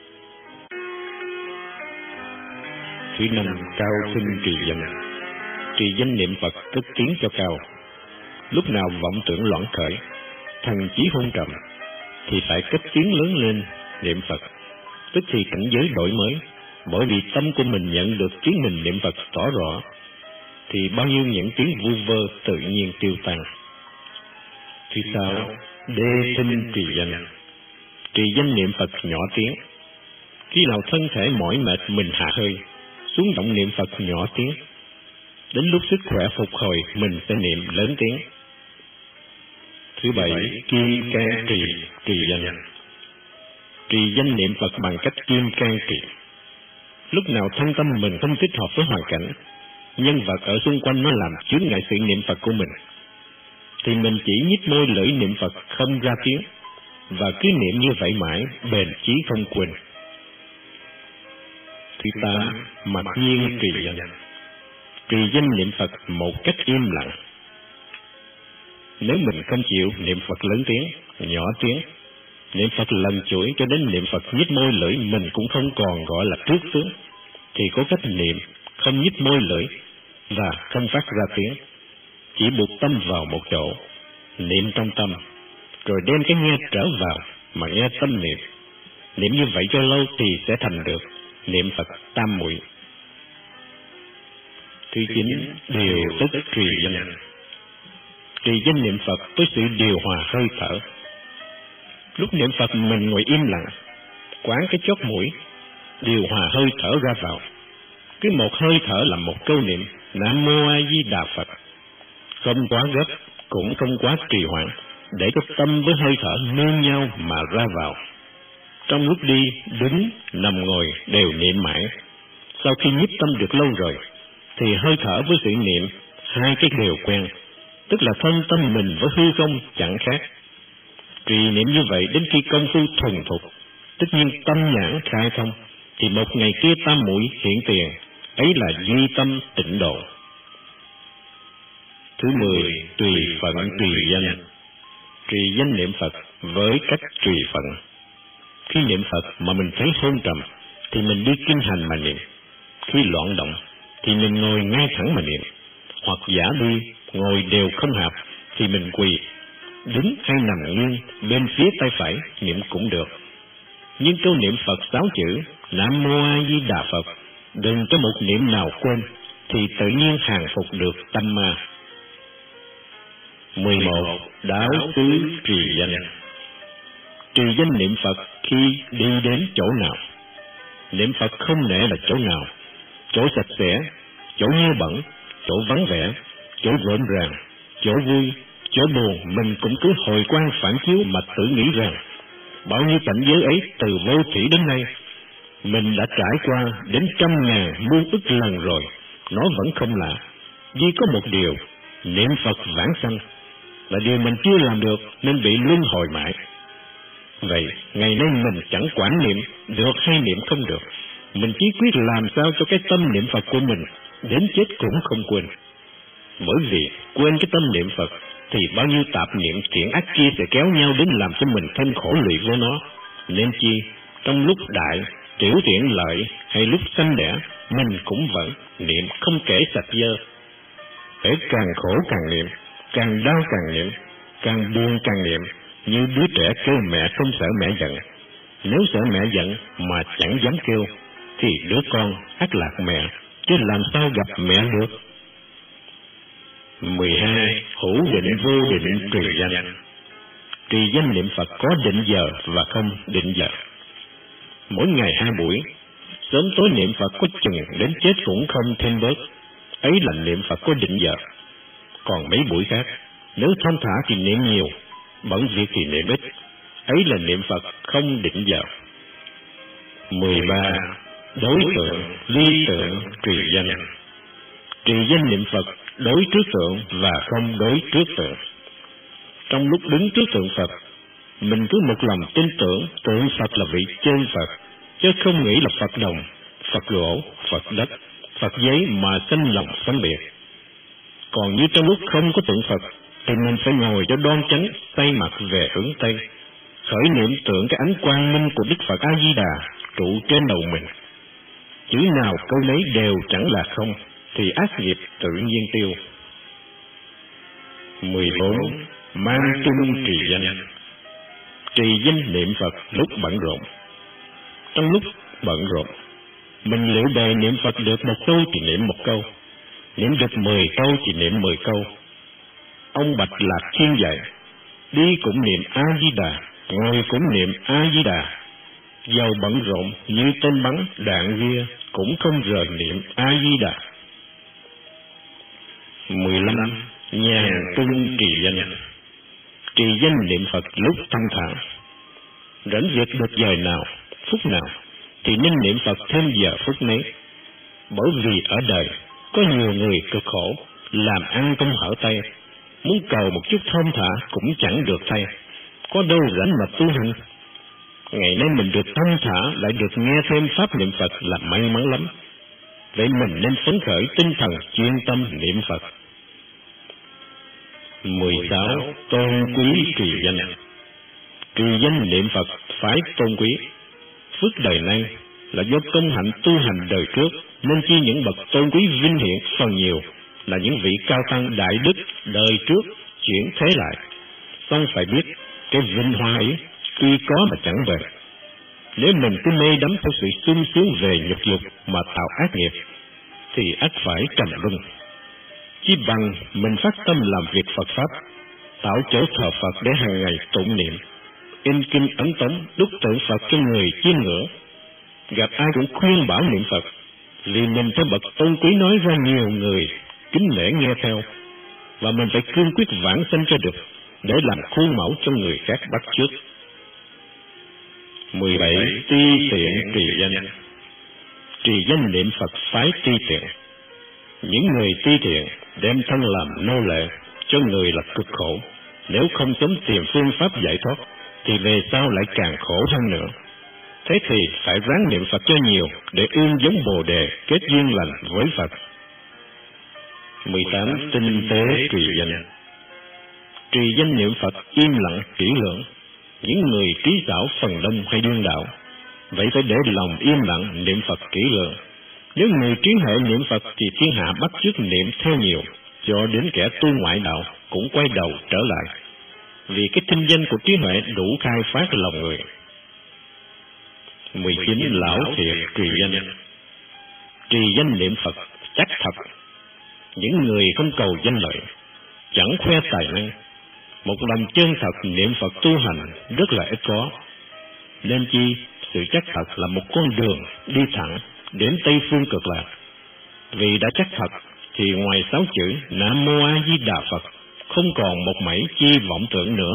Thứ năm, cao sinh trì danh. Trì danh niệm Phật cất tiếng cho cao. Lúc nào vọng tưởng loạn khởi, thần chí hôn trầm, thì phải cất tiếng lớn lên niệm Phật, tức thì cảnh giới đổi mới. Bởi vì tâm của mình nhận được tiếng mình niệm Phật tỏ rõ, thì bao nhiêu những tiếng vu vơ tự nhiên tiêu tan. Thứ sáu, đê sinh trì danh. Trì danh niệm Phật nhỏ tiếng. Khi nào thân thể mỏi mệt mình hạ hơi, xuống động niệm Phật nhỏ tiếng. Đến lúc sức khỏe phục hồi, mình sẽ niệm lớn tiếng. Thứ bảy, kim can trì trì danh. Trì danh niệm Phật bằng cách kim can trì. Lúc nào thân tâm mình không thích hợp với hoàn cảnh, nhân vật ở xung quanh nó làm chướng ngại sự niệm Phật của mình, thì mình chỉ nhích môi lưỡi niệm Phật không ra tiếng, và cứ niệm như vậy mãi, bền chí không quên. Thứ tám, mặc nhiên trì danh. Trì danh niệm Phật một cách im lặng. Nếu mình không chịu niệm Phật lớn tiếng, nhỏ tiếng, niệm Phật lần chuỗi cho đến niệm Phật nhích môi lưỡi mình cũng không còn gọi là trước tướng, thì có cách niệm không nhích môi lưỡi và không phát ra tiếng, chỉ buộc tâm vào một chỗ, niệm trong tâm, rồi đem cái nghe trở vào mà nghe tâm niệm. Niệm như vậy cho lâu thì sẽ thành được, niệm Phật tam muội. Thứ chín, điều tức trì danh. Trì danh niệm Phật với sự điều hòa hơi thở. Lúc niệm Phật mình ngồi im lặng, quán cái chót mũi, điều hòa hơi thở ra vào. Cứ một hơi thở là một câu niệm Nam Mô A Di Đà Phật. Không quá gấp, cũng không quá trì hoãn, để cho tâm với hơi thở nương nhau mà ra vào. Trong lúc đi, đứng, nằm ngồi đều niệm mãi. Sau khi nhiếp tâm được lâu rồi, thì hơi thở với sự niệm, hai cái đều quen, tức là thân tâm mình với hư không chẳng khác. Trì niệm như vậy đến khi công phu thuần thục, tất nhiên tâm nhãn khai thông, thì một ngày kia tam muội hiện tiền, ấy là duy tâm tịnh độ. Thứ mười, tùy phận tùy danh. Trì danh niệm Phật với cách tùy phận. Khi niệm Phật mà mình thấy hôn trầm, thì mình đi kinh hành mà niệm. Khi loạn động, thì mình ngồi ngay thẳng mà niệm. Hoặc giả đi, ngồi đều không hợp, thì mình quỳ, đứng hay nằm nghiêng bên phía tay phải niệm cũng được. Nhưng câu niệm Phật sáu chữ Nam Mô A Di Đà Phật, đừng có một niệm nào quên, thì tự nhiên hàng phục được tâm ma. Mười một, đáo xứ trì danh. Trì danh niệm Phật khi đi đến chỗ nào. Niệm Phật không nể là chỗ nào, chỗ sạch sẽ, chỗ nhơ bẩn, chỗ vắng vẻ, chỗ rộn ràng, chỗ vui, chỗ buồn, mình cũng cứ hồi quan phản chiếu mà tự nghĩ rằng bao nhiêu cảnh giới ấy từ vô thủy đến nay, mình đã trải qua đến trăm ngàn muôn ức lần rồi, nó vẫn không lạ. Duy có một điều, niệm Phật vãng sanh, là điều mình chưa làm được nên bị luân hồi mãi. Vậy, ngày nay mình chẳng quản niệm được hay niệm không được, mình chỉ quyết làm sao cho cái tâm niệm Phật của mình đến chết cũng không quên. Bởi vì quên cái tâm niệm Phật thì bao nhiêu tạp niệm thiện ác kia sẽ kéo nhau đến làm cho mình thêm khổ lụy với nó. Nên chi, trong lúc đại, tiểu tiện lợi hay lúc sanh đẻ, mình cũng vẫn niệm không kể sạch dơ. Để càng khổ càng niệm, càng đau càng niệm, càng buồn càng niệm, như đứa trẻ kêu mẹ không sợ mẹ giận. Nếu sợ mẹ giận mà chẳng dám kêu, thì đứa con ắt lạc mẹ, chứ làm sao gặp mẹ được. Mười hai, hữu định vô định trì danh. Trì danh niệm Phật có định giờ và không định giờ. Mỗi ngày hai buổi, sớm tối niệm Phật có chừng đến chết cũng không thêm bớt, ấy là niệm Phật có định giờ. Còn mấy buổi khác, nếu thong thả thì niệm nhiều, bận việc thì niệm ít, ấy là niệm Phật không định giờ. Mười ba, đối tượng ly tượng trì danh. Trì danh niệm Phật đối trước tượng và không đối trước tượng. Trong lúc đứng trước tượng Phật, mình cứ một lòng tin tưởng tượng Phật là vị chân Phật, chứ không nghĩ là Phật đồng, Phật gỗ, Phật đất, Phật giấy mà sinh lòng phân biệt. Còn như trong lúc không có tượng Phật, thì mình phải ngồi cho đoan chánh, tay mặt về hướng Tây, khởi niệm tượng cái ánh quang minh của Đức Phật A Di Đà trụ trên đầu mình. Chữ nào câu nấy đều chẳng là không, thì ác nghiệp tự nhiên tiêu. Mười bốn, mang chung trì danh. Trì danh niệm Phật lúc bận rộn. Trong lúc bận rộn, mình liệu đề niệm Phật được một câu thì niệm một câu, niệm được mười câu thì niệm mười câu. Ông Bạch Lạc Thiên dạy, đi cũng niệm A Di Đà, ngồi cũng niệm A Di Đà. Dầu bận rộn như tên bắn đạn ria cũng không rời niệm A Di Đà. Mười lăm, nhàn tung trì danh. Trì danh niệm Phật lúc thanh thản. Rảnh việc được giờ nào, phút nào, thì nên niệm Phật thêm giờ phút nấy. Bởi vì ở đời có nhiều người cực khổ, làm ăn không hở tay, muốn cầu một chút thong thả cũng chẳng được thay, có đâu rảnh mà tu hành. Ngày nay mình được thanh thả lại được nghe thêm pháp niệm Phật là may mắn lắm. Vậy mình nên phấn khởi tinh thần chuyên tâm niệm Phật. Mười sáu, tôn quý trì danh. Trì danh niệm Phật phải tôn quý. Phước đời nay là do công hạnh tu hành đời trước, nên chi những bậc tôn quý vinh hiển phần nhiều là những vị cao tăng đại đức đời trước chuyển thế lại. Xong phải biết cái vinh hoa ấy tuy có mà chẳng bền. Nếu mình cứ mê đắm theo sự sung sướng về nhục dục mà tạo ác nghiệp, thì ắt phải trầm luân. Chỉ bằng mình phát tâm làm việc Phật Pháp, tạo chỗ thờ Phật để hàng ngày tụng niệm, in kinh ấn tống, đúc tượng Phật cho người chiêm ngưỡng. Gặp ai cũng khuyên bảo niệm Phật, vì mình theo bậc tôn quý nói ra nhiều người kính nể nghe theo, và mình phải cương quyết vãng sanh cho được, để làm khuôn mẫu cho người khác bắt chước. mười bảy. Ti tiện trì danh. Trì danh niệm Phật phái ti tiện. Những người ti tiện đem thân làm nô lệ cho người là cực khổ. Nếu không sớm tìm phương pháp giải thoát, thì về sau lại càng khổ hơn nữa. Thế thì phải ráng niệm Phật cho nhiều, để ương giống Bồ Đề kết duyên lành với Phật. mười tám. Tinh tế trì danh. Trì danh niệm Phật im lặng kỹ lưỡng. Những người trí xảo phần đông hay điên đạo, vậy phải để lòng im lặng niệm Phật kỹ lưỡng. Nếu người trí huệ niệm Phật thì thiên hạ bắt chước niệm theo nhiều, cho đến kẻ tu ngoại đạo cũng quay đầu trở lại, vì cái thinh danh của trí huệ đủ khai phát lòng người. mười chín. Lão thiệt trì danh. Trì danh niệm Phật chắc thật. Những người không cầu danh lợi, chẳng khoe tài năng, một lòng chân thật niệm Phật tu hành rất là ít có. Nên chi sự chắc thật là một con đường đi thẳng đến Tây Phương Cực Lạc. Vì đã chắc thật thì ngoài sáu chữ Nam Mô A Di Đà Phật không còn một mảy chi vọng tưởng nữa.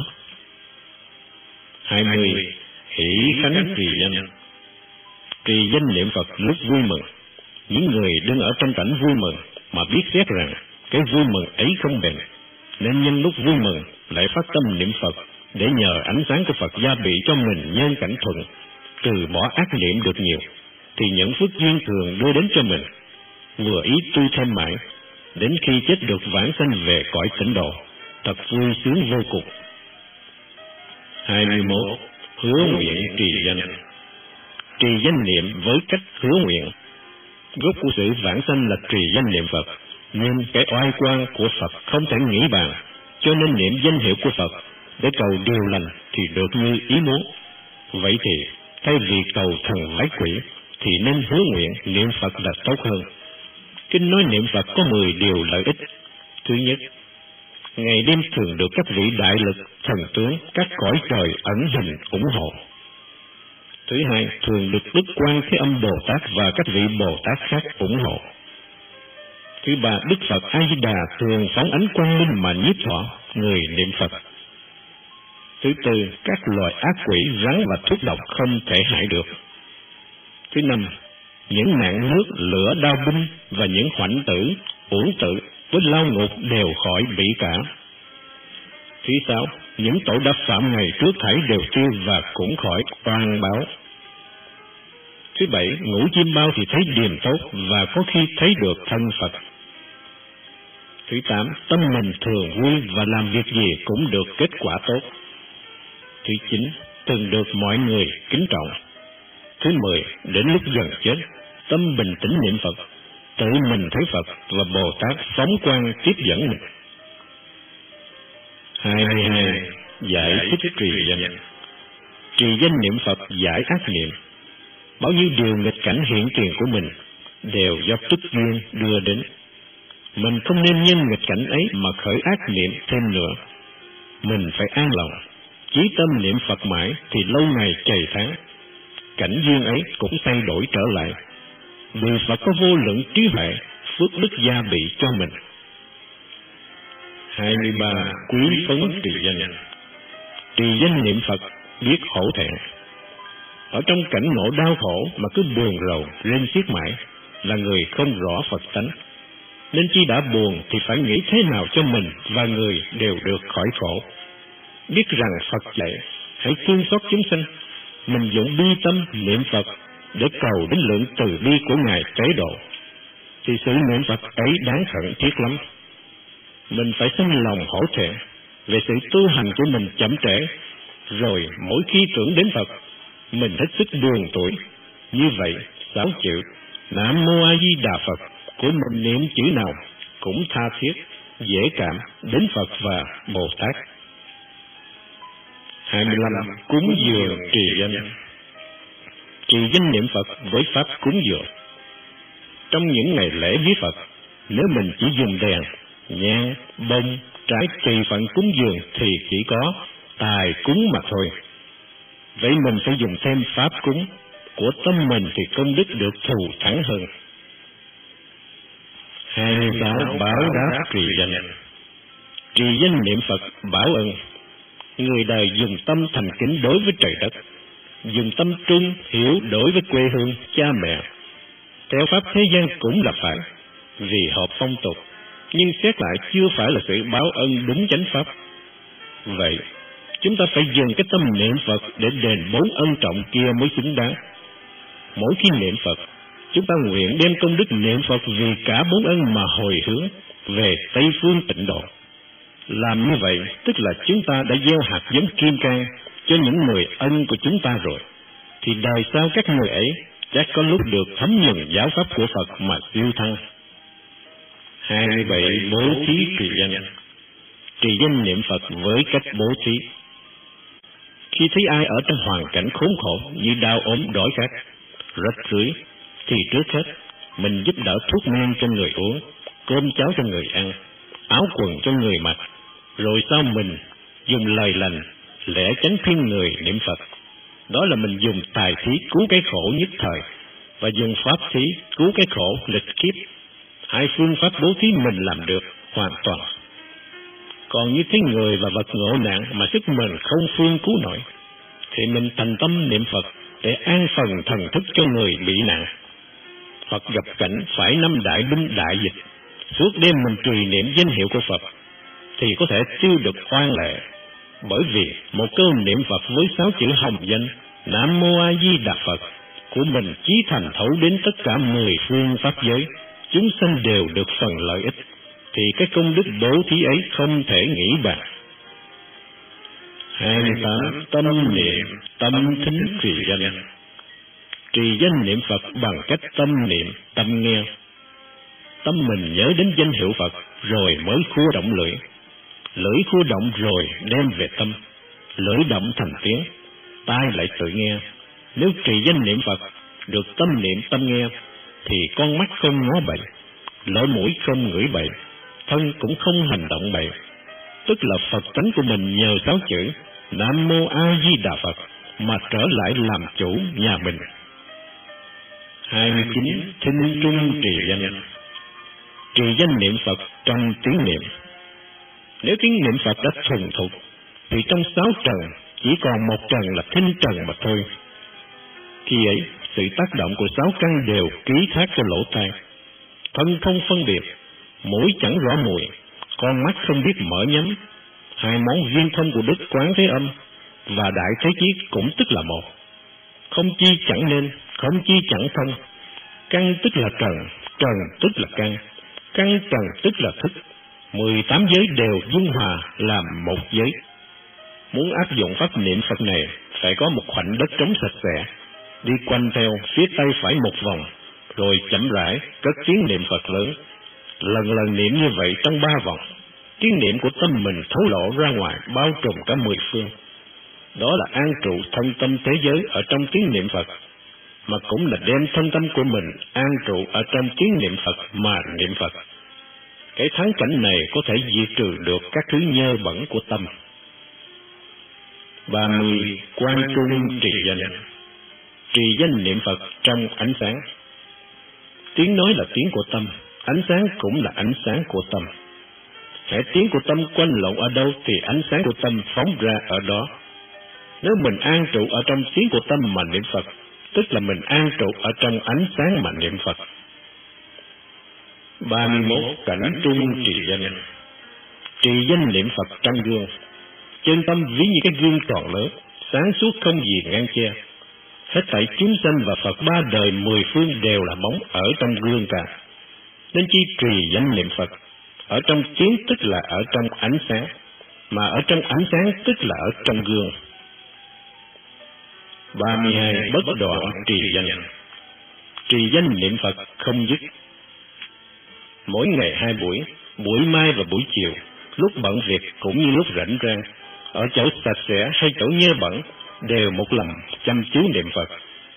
hai mươi. Hỷ khánh trì danh. Trì danh niệm Phật lúc vui mừng. Những người đứng ở trong cảnh vui mừng mà biết xét rằng cái vui mừng ấy không bền, nên nhân lúc vui mừng lại phát tâm niệm Phật, để nhờ ánh sáng của Phật gia bị cho mình nhân cảnh thuận, từ bỏ ác niệm được nhiều, thì những phước duyên thường đưa đến cho mình. Vừa ý tu thêm mãi, đến khi chết được vãng sanh về cõi tịnh độ, thật vui sướng vô cùng. hai mươi mốt. Hứa nguyện trì danh. Trì danh niệm với cách hứa nguyện. Gốc của sự vãng sanh là trì danh niệm Phật, nhưng cái oai quang của Phật không thể nghĩ bàn, cho nên niệm danh hiệu của Phật để cầu điều lành thì được như ý muốn. Vậy thì thay vì cầu thần lái quỷ thì nên hứa nguyện niệm Phật là tốt hơn. Kinh nói niệm Phật có mười điều lợi ích. Thứ nhất, ngày đêm thường được các vị đại lực, thần tướng, các cõi trời ẩn hình ủng hộ. Thứ hai, thường được Đức Quan Thế Âm Bồ Tát và các vị Bồ Tát khác ủng hộ. Thứ ba, Đức Phật A Di Đà thường phóng ánh quang minh mà nhiếp thọ người niệm Phật. Thứ tư, các loài ác quỷ, rắn và thuốc độc không thể hại được. Thứ năm, những nạn nước, lửa, đao binh và những hoạnh tử, uổng tử với lao ngục đều khỏi bị cả. Thứ sáu, những tội đã phạm ngày trước thảy đều tiêu và cũng khỏi oan báo. Thứ bảy, ngủ chim bao thì thấy điềm tốt và có khi thấy được thân Phật. Thứ tám, tâm mình thường vui và làm việc gì cũng được kết quả tốt. Thứ chín, từng được mọi người kính trọng. Thứ mười, đến lúc gần chết, tâm bình tĩnh niệm Phật, tự mình thấy Phật và Bồ Tát phóng quang tiếp dẫn mình. hai mươi hai. Giải thích trì danh. Trì danh niệm Phật giải ác niệm. Bao nhiêu điều nghịch cảnh hiện tiền của mình đều do tức duyên đưa đến. Mình không nên nhân nghịch cảnh ấy mà khởi ác niệm thêm nữa. Mình phải an lòng, chí tâm niệm Phật mãi thì lâu ngày chày tháng, cảnh duyên ấy cũng thay đổi trở lại. Vì Phật có vô lượng trí huệ, phước đức gia bị cho mình. hai mươi ba. Quý phấn trì danh. Trì danh niệm Phật biết hổ thẹn. Ở trong cảnh ngộ đau khổ mà cứ buồn rầu rên xiết mãi là người không rõ Phật tánh. Nên chi đã buồn thì phải nghĩ thế nào cho mình và người đều được khỏi khổ. Biết rằng Phật dạy hãy thương xót chúng sinh, mình dụng bi tâm niệm Phật để cầu đến lượng từ bi của Ngài tế độ, thì sự niệm Phật ấy đáng khẩn thiết lắm. Mình phải sinh lòng hổ thẹn về sự tu hành của mình chậm trễ, rồi mỗi khi tưởng đến Phật, mình hết sức buồn tuổi. Như vậy, sáu chữ Nam Mô A Di Đà Phật của mình niệm chữ nào cũng tha thiết, dễ cảm đến Phật và Bồ Tát. hai mươi lăm. Cúng dường trì danh. trì danh niệm Phật với pháp cúng dường. Trong những ngày lễ viếng Phật, nếu mình chỉ dùng đèn, nhang, bông, trái tùy phận cúng dường thì chỉ có tài cúng mà thôi. Vậy mình phải dùng thêm pháp cúng của tâm mình thì công đức được thù thắng hơn. Hai mươi sáu báo đáp trì danh. Trì danh niệm Phật báo ân. Người đời dùng tâm thành kính đối với trời đất, dùng tâm trung hiểu đối với quê hương, cha mẹ. Theo pháp thế gian cũng là phải, vì hợp phong tục, nhưng xét lại chưa phải là sự báo ân đúng chánh pháp. Vậy, chúng ta phải dùng cái tâm niệm Phật để đền bốn ân trọng kia mới xứng đáng. Mỗi khi niệm Phật, chúng ta nguyện đem công đức niệm Phật vì cả bốn ân mà hồi hướng về Tây Phương Tịnh Độ. Làm như vậy, tức là chúng ta đã gieo hạt giống kim cang cho những người ân của chúng ta rồi, thì đời sau các người ấy chắc có lúc được thấm nhuần giáo pháp của Phật mà siêu thăng. Hai mươi bảy bố thí trì danh. Trì danh niệm Phật với cách bố thí. Khi thấy ai ở trong hoàn cảnh khốn khổ như đau ốm đói khát, rách rưới, thì trước hết mình giúp đỡ thuốc men cho người uống, cơm cháo cho người ăn, áo quần cho người mặc, rồi sau mình dùng lời lành, lẽ chánh khuyên người niệm Phật. Đó là mình dùng tài thí cứu cái khổ nhất thời, và dùng pháp thí cứu cái khổ lịch kiếp. Hai phương pháp bố thí mình làm được hoàn toàn. Còn như thấy người và vật ngộ nạn mà sức mình không phương cứu nổi, thì mình thành tâm niệm Phật để an phần thần thức cho người bị nạn. Hoặc gặp cảnh phải năm đại binh đại dịch, suốt đêm mình trì niệm danh hiệu của Phật, thì có thể tiêu được oan lệ. Bởi vì một câu niệm Phật với sáu chữ hồng danh Nam Mô A Di Đà Phật của mình chí thành thấu đến tất cả mười phương pháp giới, chúng sanh đều được phần lợi ích, thì cái công đức bố thí ấy không thể nghĩ bàn. Hai mươi tám tâm niệm tâm thính trì danh. Trì danh niệm Phật bằng cách tâm niệm tâm nghe. Tâm mình nhớ đến danh hiệu Phật rồi mới khua động lưỡi, lưỡi khua động rồi đem về tâm, lưỡi động thành tiếng, tai lại tự nghe. Nếu trì danh niệm Phật được tâm niệm tâm nghe, thì con mắt không ngó bậy, lỗ mũi không ngửi bậy, thân cũng không hành động bậy. Tức là Phật tánh của mình nhờ sáu chữ Nam Mô A Di Đà Phật mà trở lại làm chủ nhà mình. Hai mươi chín thinh trung trì danh. Trì danh niệm Phật trong tiếng niệm. Nếu tiếng niệm Phật đã thuần thục, thì trong sáu trần chỉ còn một trần là thinh trần mà thôi. Khi ấy, sự tác động của sáu căn đều ký thác cho lỗ tai, thân không phân biệt, mũi chẳng rõ mùi, con mắt không biết mở nhắm, hai món viên thông của Đức Quán Thế Âm và Đại Thế Chí cũng tức là một. Không chi chẳng nên, không chi chẳng thông. Căn tức là trần, trần tức là căn, căn trần tức là thức. Mười tám giới đều dung hòa làm một giới. Muốn áp dụng pháp niệm Phật này, phải có một khoảnh đất trống sạch sẽ, đi quanh theo phía tay phải một vòng, rồi chậm rãi cất tiếng niệm Phật lớn. Lần lần niệm như vậy trong ba vòng, tiếng niệm của tâm mình thấu lộ ra ngoài, bao trùm cả mười phương. Đó là an trụ thân tâm thế giới ở trong tiếng niệm Phật, mà cũng là đem thân tâm của mình an trụ ở trong tiếng niệm Phật mà niệm Phật. Cái thắng cảnh này có thể diệt trừ được các thứ nhơ bẩn của tâm. Ba mươi quan trung trì danh. Trì danh niệm Phật trong ánh sáng. Tiếng nói là tiếng của tâm, ánh sáng cũng là ánh sáng của tâm. Hễ tiếng của tâm quanh lộn ở đâu thì ánh sáng của tâm phóng ra ở đó. Nếu mình an trụ ở trong tiếng của tâm mà niệm Phật, tức là mình an trụ ở trong ánh sáng mà niệm Phật. Ba mươi mốt cảnh trung trì danh. Trì danh niệm Phật trong gương. Chân tâm ví như cái gương tròn lớn, sáng suốt không gì ngăn che. Hết thảy chúng sanh và Phật ba đời mười phương đều là bóng ở trong gương cả. Nên chi trì danh niệm Phật. Ở trong tiếng tức là ở trong ánh sáng, mà ở trong ánh sáng tức là ở trong gương. Ba mươi hai bất đoạn trì danh. Trì danh niệm Phật không dứt. Mỗi ngày hai buổi, buổi mai và buổi chiều, lúc bận việc cũng như lúc rảnh rang, ở chỗ sạch sẽ hay chỗ nhơ bẩn, đều một lòng chăm chú niệm Phật.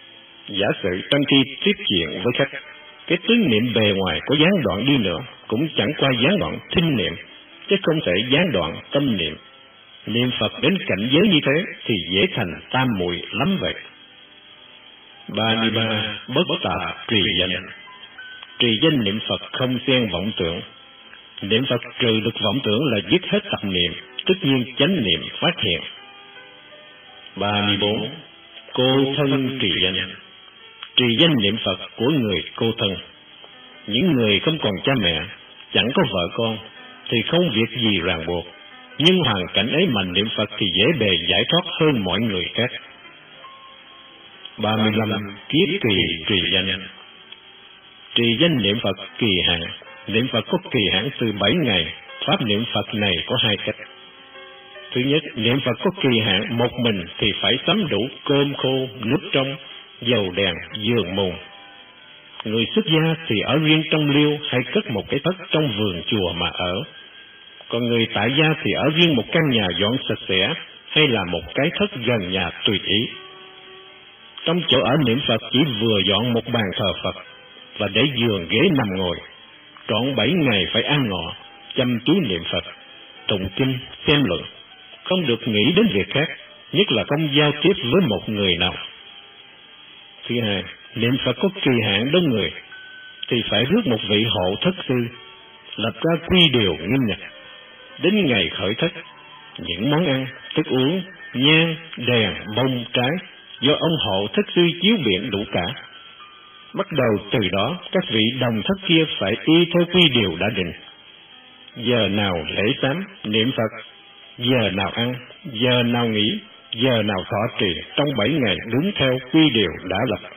Giả sử trong khi tiếp chuyện với khách, cái tướng niệm bề ngoài có gián đoạn đi nữa, cũng chẳng qua gián đoạn thinh niệm, chứ không thể gián đoạn tâm niệm. Niệm Phật đến cảnh giới như thế thì dễ thành tam muội lắm vậy. ba mươi ba. Bất tạp trì danh. Trì danh niệm Phật không xen vọng tưởng. Niệm Phật trừ được vọng tưởng là dứt hết tập niệm, tất nhiên chánh niệm phát hiện. ba mươi bốn. Cô thân trì danh. Trì danh niệm Phật của người cô thân. Những người không còn cha mẹ, chẳng có vợ con, thì không việc gì ràng buộc, nhưng hoàn cảnh ấy mà niệm Phật thì dễ bề giải thoát hơn mọi người khác. ba mươi lăm. Kiết kỳ trì danh. Trì danh niệm Phật kỳ hạn. Niệm Phật có kỳ hạn từ bảy ngày. Pháp niệm Phật này có hai cách. Thứ nhất, niệm Phật có kỳ hạn một mình thì phải sắm đủ cơm khô, nước trong, dầu đèn, giường mùng. Người xuất gia thì ở riêng trong liêu hay cất một cái thất trong vườn chùa mà ở. Còn người tại gia thì ở riêng một căn nhà dọn sạch sẽ hay là một cái thất gần nhà tùy ý. Trong chỗ ở niệm Phật chỉ vừa dọn một bàn thờ Phật và để giường ghế nằm ngồi. Trọn bảy ngày phải ăn ngọ, chăm chú niệm Phật, tụng kinh, xem luận, không được nghĩ đến việc khác, nhất là không giao tiếp với một người nào. Thứ hai, niệm Phật có kỳ hạn đông người, thì phải rước một vị hộ thất sư, lập ra quy điều nghiêm ngặt. Đến ngày khởi thất, những món ăn, thức uống, nhang, đèn, bông, trái, do ông hộ thất sư chiếu biện đủ cả. Bắt đầu từ đó, các vị đồng thất kia phải y theo quy điều đã định. Giờ nào lễ sám, niệm Phật, giờ nào ăn, giờ nào nghỉ, giờ nào thọ trì trong bảy ngày đúng theo quy điều đã lập.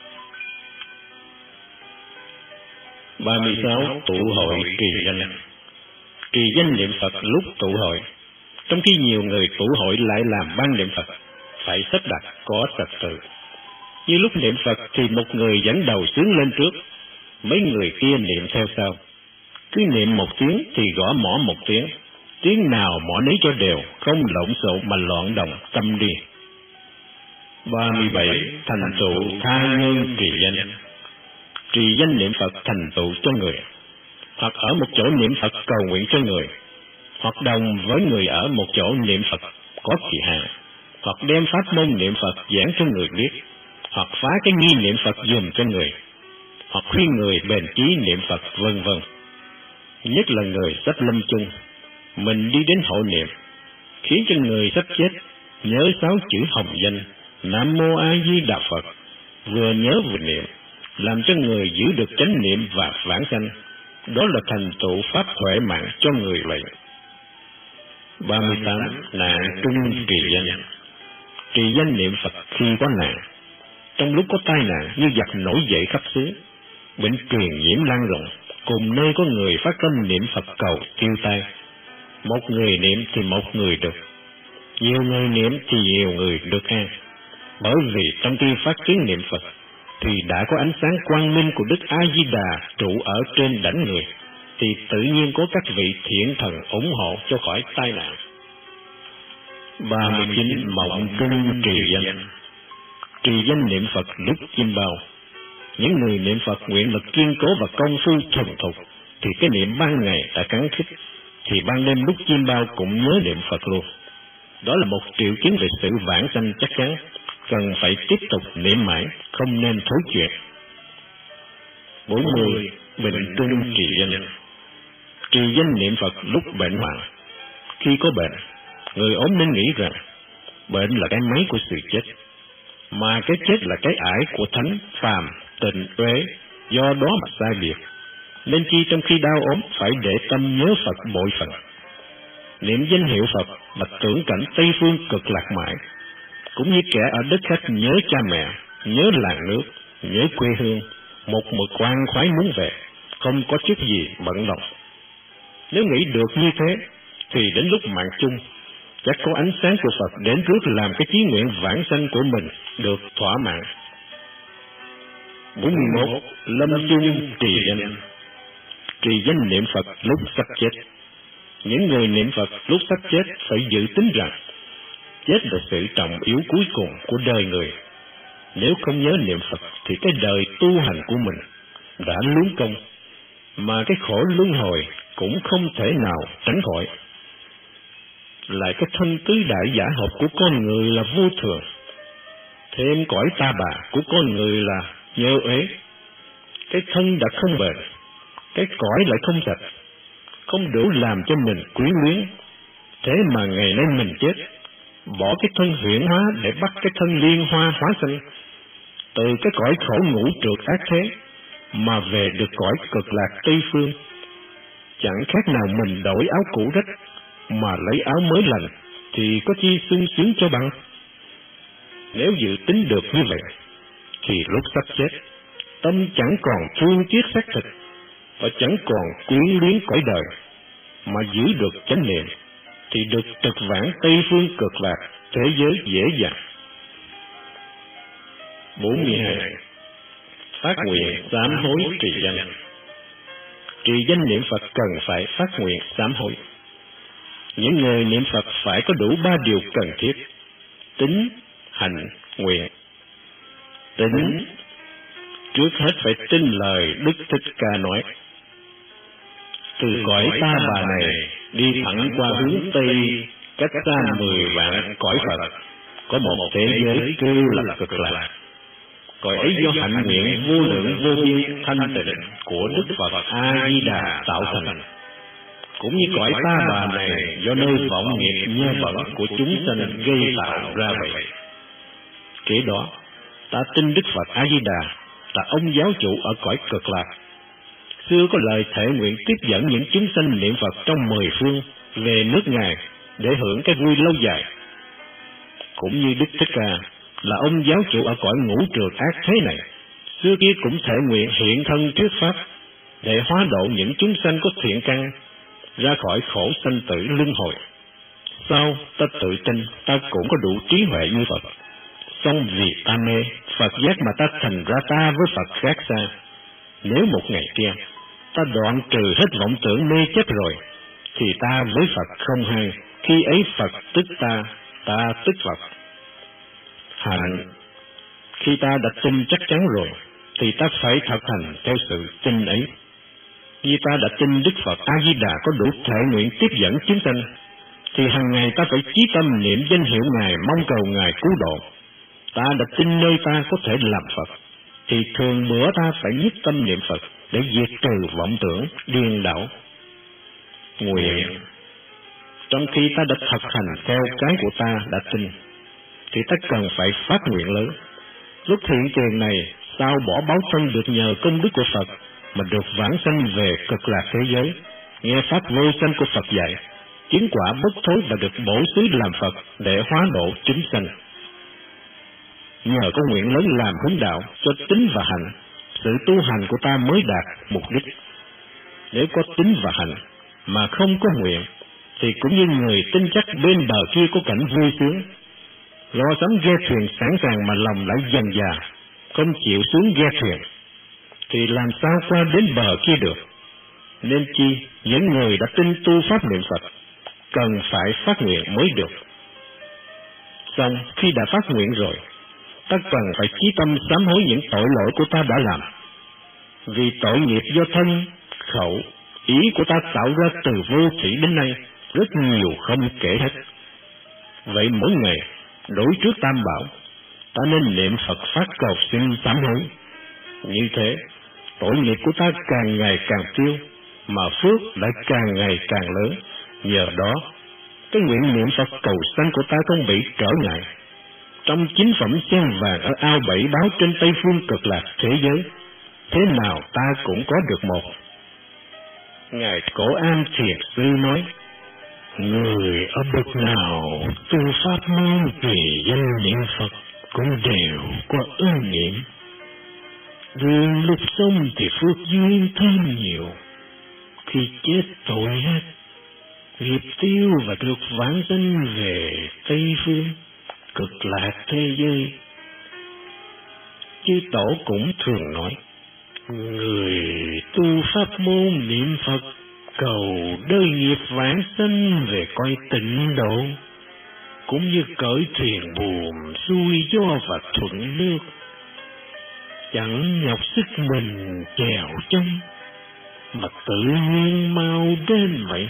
ba mươi sáu. Tụ hội trì danh. Trì danh niệm Phật lúc tụ hội. Trong khi nhiều người tụ hội lại làm ban niệm Phật, phải sắp đặt có trật tự. Như lúc niệm Phật thì một người dẫn đầu sướng lên trước, mấy người kia niệm theo sau. Cứ niệm một tiếng thì gõ mõ một tiếng, tiếng nào mõ nấy cho đều, không lộn xộn mà loạn động tâm đi. ba mươi bảy. Thành tựu tha nhân trì danh. Trì danh niệm Phật thành tựu cho người, hoặc ở một chỗ niệm Phật cầu nguyện cho người, hoặc đồng với người ở một chỗ niệm Phật có kỳ hạn, hoặc đem pháp môn niệm Phật giảng cho người biết, hoặc phá cái nghi niệm Phật dùm cho người, hoặc khuyên người bền chí niệm Phật, vân vân. Nhất là người sắp lâm chung, mình đi đến hộ niệm, khiến cho người sắp chết nhớ sáu chữ hồng danh Nam Mô A Di Đà Phật, vừa nhớ vừa niệm, làm cho người giữ được chánh niệm và vãng sanh. Đó là thành tựu pháp huệ mạng cho người vậy. ba mươi tám. Nạn trung trì danh. Trì danh niệm Phật khi có nạn. Trong lúc có tai nạn như giặc nổi dậy khắp xứ, bệnh truyền nhiễm lan rộng, cùng nơi có người phát tâm niệm Phật cầu tiêu tai. Một người niệm thì một người được, nhiều người niệm thì nhiều người được an. Bởi vì trong khi phát tiếng niệm Phật thì đã có ánh sáng quang minh của Đức A Di Đà trụ ở trên đảnh người, thì tự nhiên có các vị thiện thần ủng hộ cho khỏi tai nạn. ba mươi chín. Mộng trung trì danh. Trì danh niệm Phật lúc chim bao. Những người niệm Phật nguyện lực kiên cố và công phu thuần thục, thì cái niệm ban ngày đã cắn khích, thì ban đêm lúc chim bao cũng nhớ niệm Phật luôn. Đó là một triệu chứng về sự vãng sanh chắc chắn, cần phải tiếp tục niệm mãi, không nên thối chuyện. bốn mươi. Bệnh trung trì danh. Trì danh niệm Phật lúc bệnh hoạn. Khi có bệnh, người ốm nên nghĩ rằng bệnh là cái máy của sự chết, mà cái chết là cái ải của thánh, phàm, tịnh, uế, do đó mà sai biệt. Nên chi trong khi đau ốm phải để tâm nhớ Phật bội phần, niệm danh hiệu Phật mà tưởng cảnh Tây Phương cực lạc mãi. Cũng như kẻ ở đất khách nhớ cha mẹ, nhớ làng nước, nhớ quê hương, một mực khoan khoái muốn về, không có chức gì bận lòng. Nếu nghĩ được như thế, thì đến lúc mạng chung, chắc có ánh sáng của Phật đến trước làm cái chí nguyện vãng sanh của mình được thỏa mãn. bốn mươi mốt. Lâm chung trì danh. Trì danh niệm Phật lúc sắp chết. Những người niệm Phật lúc sắp chết phải dự tính rằng chết là sự trọng yếu cuối cùng của đời người. Nếu không nhớ niệm Phật thì cái đời tu hành của mình đã luống công, mà cái khổ luân hồi cũng không thể nào tránh khỏi. Lại cái thân tứ đại giả hợp của con người là vô thường, thêm cõi ta bà của con người là nhơ uế. Cái thân đã không bền, cái cõi lại không sạch, không đủ làm cho mình quyến luyến. Thế mà ngày nay mình chết, bỏ cái thân huyễn hóa để bắt cái thân liên hoa hóa sinh, từ cái cõi khổ ngũ trượt ác thế mà về được cõi cực lạc Tây Phương. Chẳng khác nào mình đổi áo cũ rách mà lấy áo mới lành, thì có chi sung sướng cho bằng. Nếu dự tính được như vậy, thì lúc sắp chết, tâm chẳng còn thương tiếc xác thịt, và chẳng còn quyến luyến cõi đời, mà giữ được chánh niệm, thì được trực vãng Tây Phương cực lạc, thế giới dễ dàng. bốn mươi hai. Phát nguyện sám hối trì danh. Trì danh niệm Phật cần phải phát nguyện sám hối. Những người niệm Phật phải có đủ ba điều cần thiết: tín, hành, nguyện. Tín, trước hết phải tin lời Đức Thích Ca nói: từ cõi ta bà này đi thẳng qua hướng Tây, cách xa mười vạn cõi Phật, có một thế giới kêu là cực lạc. Cõi ấy do hạnh nguyện vô lượng vô biên thanh tịnh của Đức Phật A Di Đà tạo thành, cũng như cõi ta bà này do nơi vọng nghiệp nhơ bẩn của chúng sanh gây tạo ra vậy. Kế đó, ta tin Đức Phật A Di Đà là ông giáo chủ ở cõi cực lạc. Xưa có lời thệ nguyện tiếp dẫn những chúng sanh niệm Phật trong mười phương về nước Ngài để hưởng cái vui lâu dài. Cũng như Đức Thích Ca là ông giáo chủ ở cõi ngũ trượt ác thế này, xưa kia cũng thệ nguyện hiện thân thuyết pháp để hóa độ những chúng sanh có thiện căn ra khỏi khổ sanh tử luân hồi. Sau ta tự tin ta cũng có đủ trí huệ như Phật, song vì ta mê Phật giác mà ta thành ra ta với Phật khác xa. Nếu một ngày kia ta đoạn trừ hết vọng tưởng mê chấp rồi, thì ta với Phật không hay, khi ấy Phật tức ta, ta tức Phật. Hạnh, khi ta đã tin chắc chắn rồi, thì ta phải thực hành theo sự tin ấy. Vì ta đã tin Đức Phật A Di Đà có đủ thể nguyện tiếp dẫn chúng sanh, thì hàng ngày ta phải chí tâm niệm danh hiệu Ngài, mong cầu Ngài cứu độ. Ta đã tin nơi ta có thể làm Phật, thì thường bữa ta phải nhất tâm niệm Phật để diệt trừ vọng tưởng điên đảo. Nguyện, trong khi ta đã thực hành theo cái của ta đã tin, thì ta cần phải phát nguyện lớn. Lúc hiện tiền này, sao bỏ báo thân được nhờ công đức của Phật mà được vãng sanh về cực lạc thế giới, nghe pháp vô sanh của Phật dạy, chứng quả bất thối và được bổ xứ làm Phật để hóa độ chúng sanh. Nhờ có nguyện lớn làm hướng đạo cho tín và hành, sự tu hành của ta mới đạt mục đích. Nếu có tín và hành mà không có nguyện, thì cũng như người tin chắc bên bờ kia có cảnh vui sướng, lo sắm ghe thuyền sẵn sàng mà lòng lại dần dà, không chịu xuống ghe thuyền, thì làm sao qua đến bờ kia được. Nên chi, những người đã tin tu pháp niệm Phật cần phải phát nguyện mới được. Xong, khi đã phát nguyện rồi, ta cần phải chí tâm sám hối những tội lỗi của ta đã làm. Vì tội nghiệp do thân, khẩu, ý của ta tạo ra từ vô thủy đến nay rất nhiều không kể hết. Vậy mỗi ngày, đối trước Tam Bảo, ta nên niệm Phật phát cầu xin sám hối. Như thế, tội nghiệp của ta càng ngày càng tiêu, mà phước lại càng ngày càng lớn. Nhờ đó, cái nguyện niệm Phật cầu sanh của ta không bị trở ngại. Trong chính phẩm sen vàng ở ao bảy báo trên Tây Phương cực lạc thế giới, thế nào ta cũng có được một. Ngài Cổ An Thiền Sư nói: người ở bậc nào tu pháp môn tùy danh niệm Phật cũng đều có ơn niệm. Đường lúc sống thì phước duyên thêm nhiều, khi chết tội hết, nghiệp tiêu và được vãng sanh về Tây Phương cực lạc thế giới. Chư Tổ cũng thường nói: người tu pháp môn niệm Phật cầu đời nghiệp vãng sanh về coi tịnh độ, cũng như cởi thuyền buồm xuôi gió và thuận nước, chẳng nhọc sức mình chèo trông, mà tự nhiên mau đến vậy.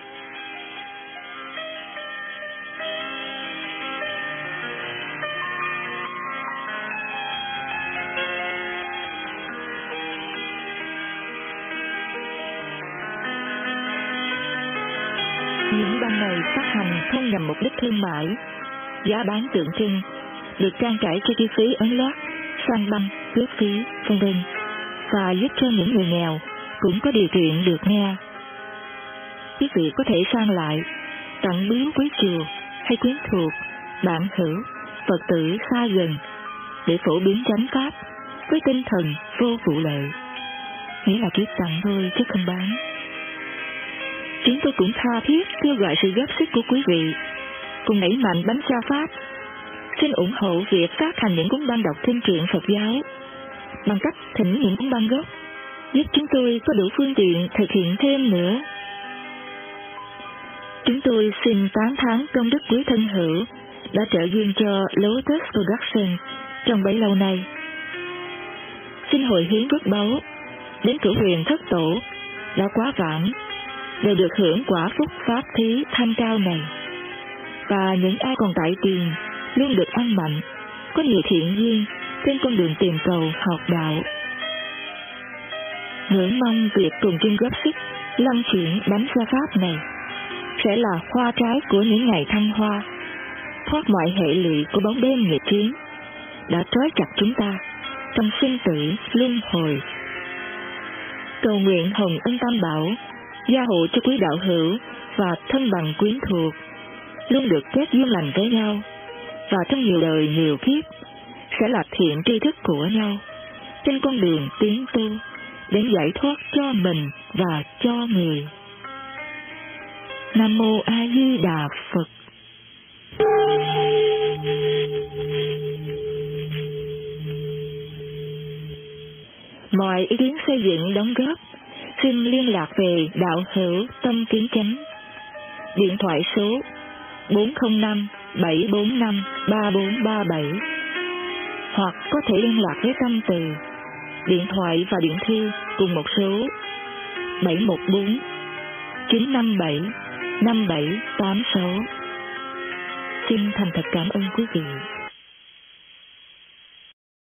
Những băng này phát hành không nhằm mục đích thương mại, giá bán tượng trưng, được trang trải cho chi phí ấn loát, san băng, cước phí, vân vân, và giúp cho những người nghèo cũng có điều kiện được nghe. Quý vị có thể sang lại, tặng biếu với chùa hay quyến thuộc, bạn hữu, Phật tử xa gần để phổ biến chánh pháp với tinh thần vô vụ lợi, nghĩa là chỉ tặng thôi chứ không bán. Chúng tôi cũng tha thiết kêu gọi sự góp sức của quý vị cùng đẩy mạnh bánh cha Pháp. Xin ủng hộ việc phát hành những cuốn băng đọc kinh truyện Phật giáo bằng cách thỉnh những cuốn băng gốc, giúp chúng tôi có đủ phương tiện thực hiện thêm nữa. Chúng tôi xin tán thán công đức quý thân hữu đã trợ duyên cho Lotus Production trong bấy lâu nay. Xin hồi hướng phước báu đến cửu huyền thất tổ đã quá vãng, đều được hưởng quả phúc pháp thí thanh cao này, và những ai còn tại tiền luôn được ăn mạnh, có nhiều thiện duyên trên con đường tìm cầu học đạo. Ngưỡng mong việc cùng chung góp sức lăn chuyển bánh xa Pháp này sẽ là hoa trái của những ngày thăng hoa, thoát mọi hệ lụy của bóng đêm nghiệp chướng đã trói chặt chúng ta trong sinh tử luân hồi. Cầu nguyện hồng ân tam bảo gia hộ cho quý đạo hữu và thân bằng quyến thuộc luôn được kết duyên lành với nhau, và trong nhiều đời nhiều kiếp sẽ là thiện tri thức của nhau trên con đường tiến tu đến giải thoát cho mình và cho người. Nam mô A Di Đà Phật. Mọi ý kiến xây dựng đóng góp xin liên lạc về đạo hữu Tâm Kiến Chánh, điện thoại số bốn không năm bảy bốn năm ba bốn ba bảy, hoặc có thể liên lạc với Tâm Từ, điện thoại và điện thư cùng một số bảy một bốn chín năm bảy năm bảy tám sáu. Xin thành thật cảm ơn quý vị.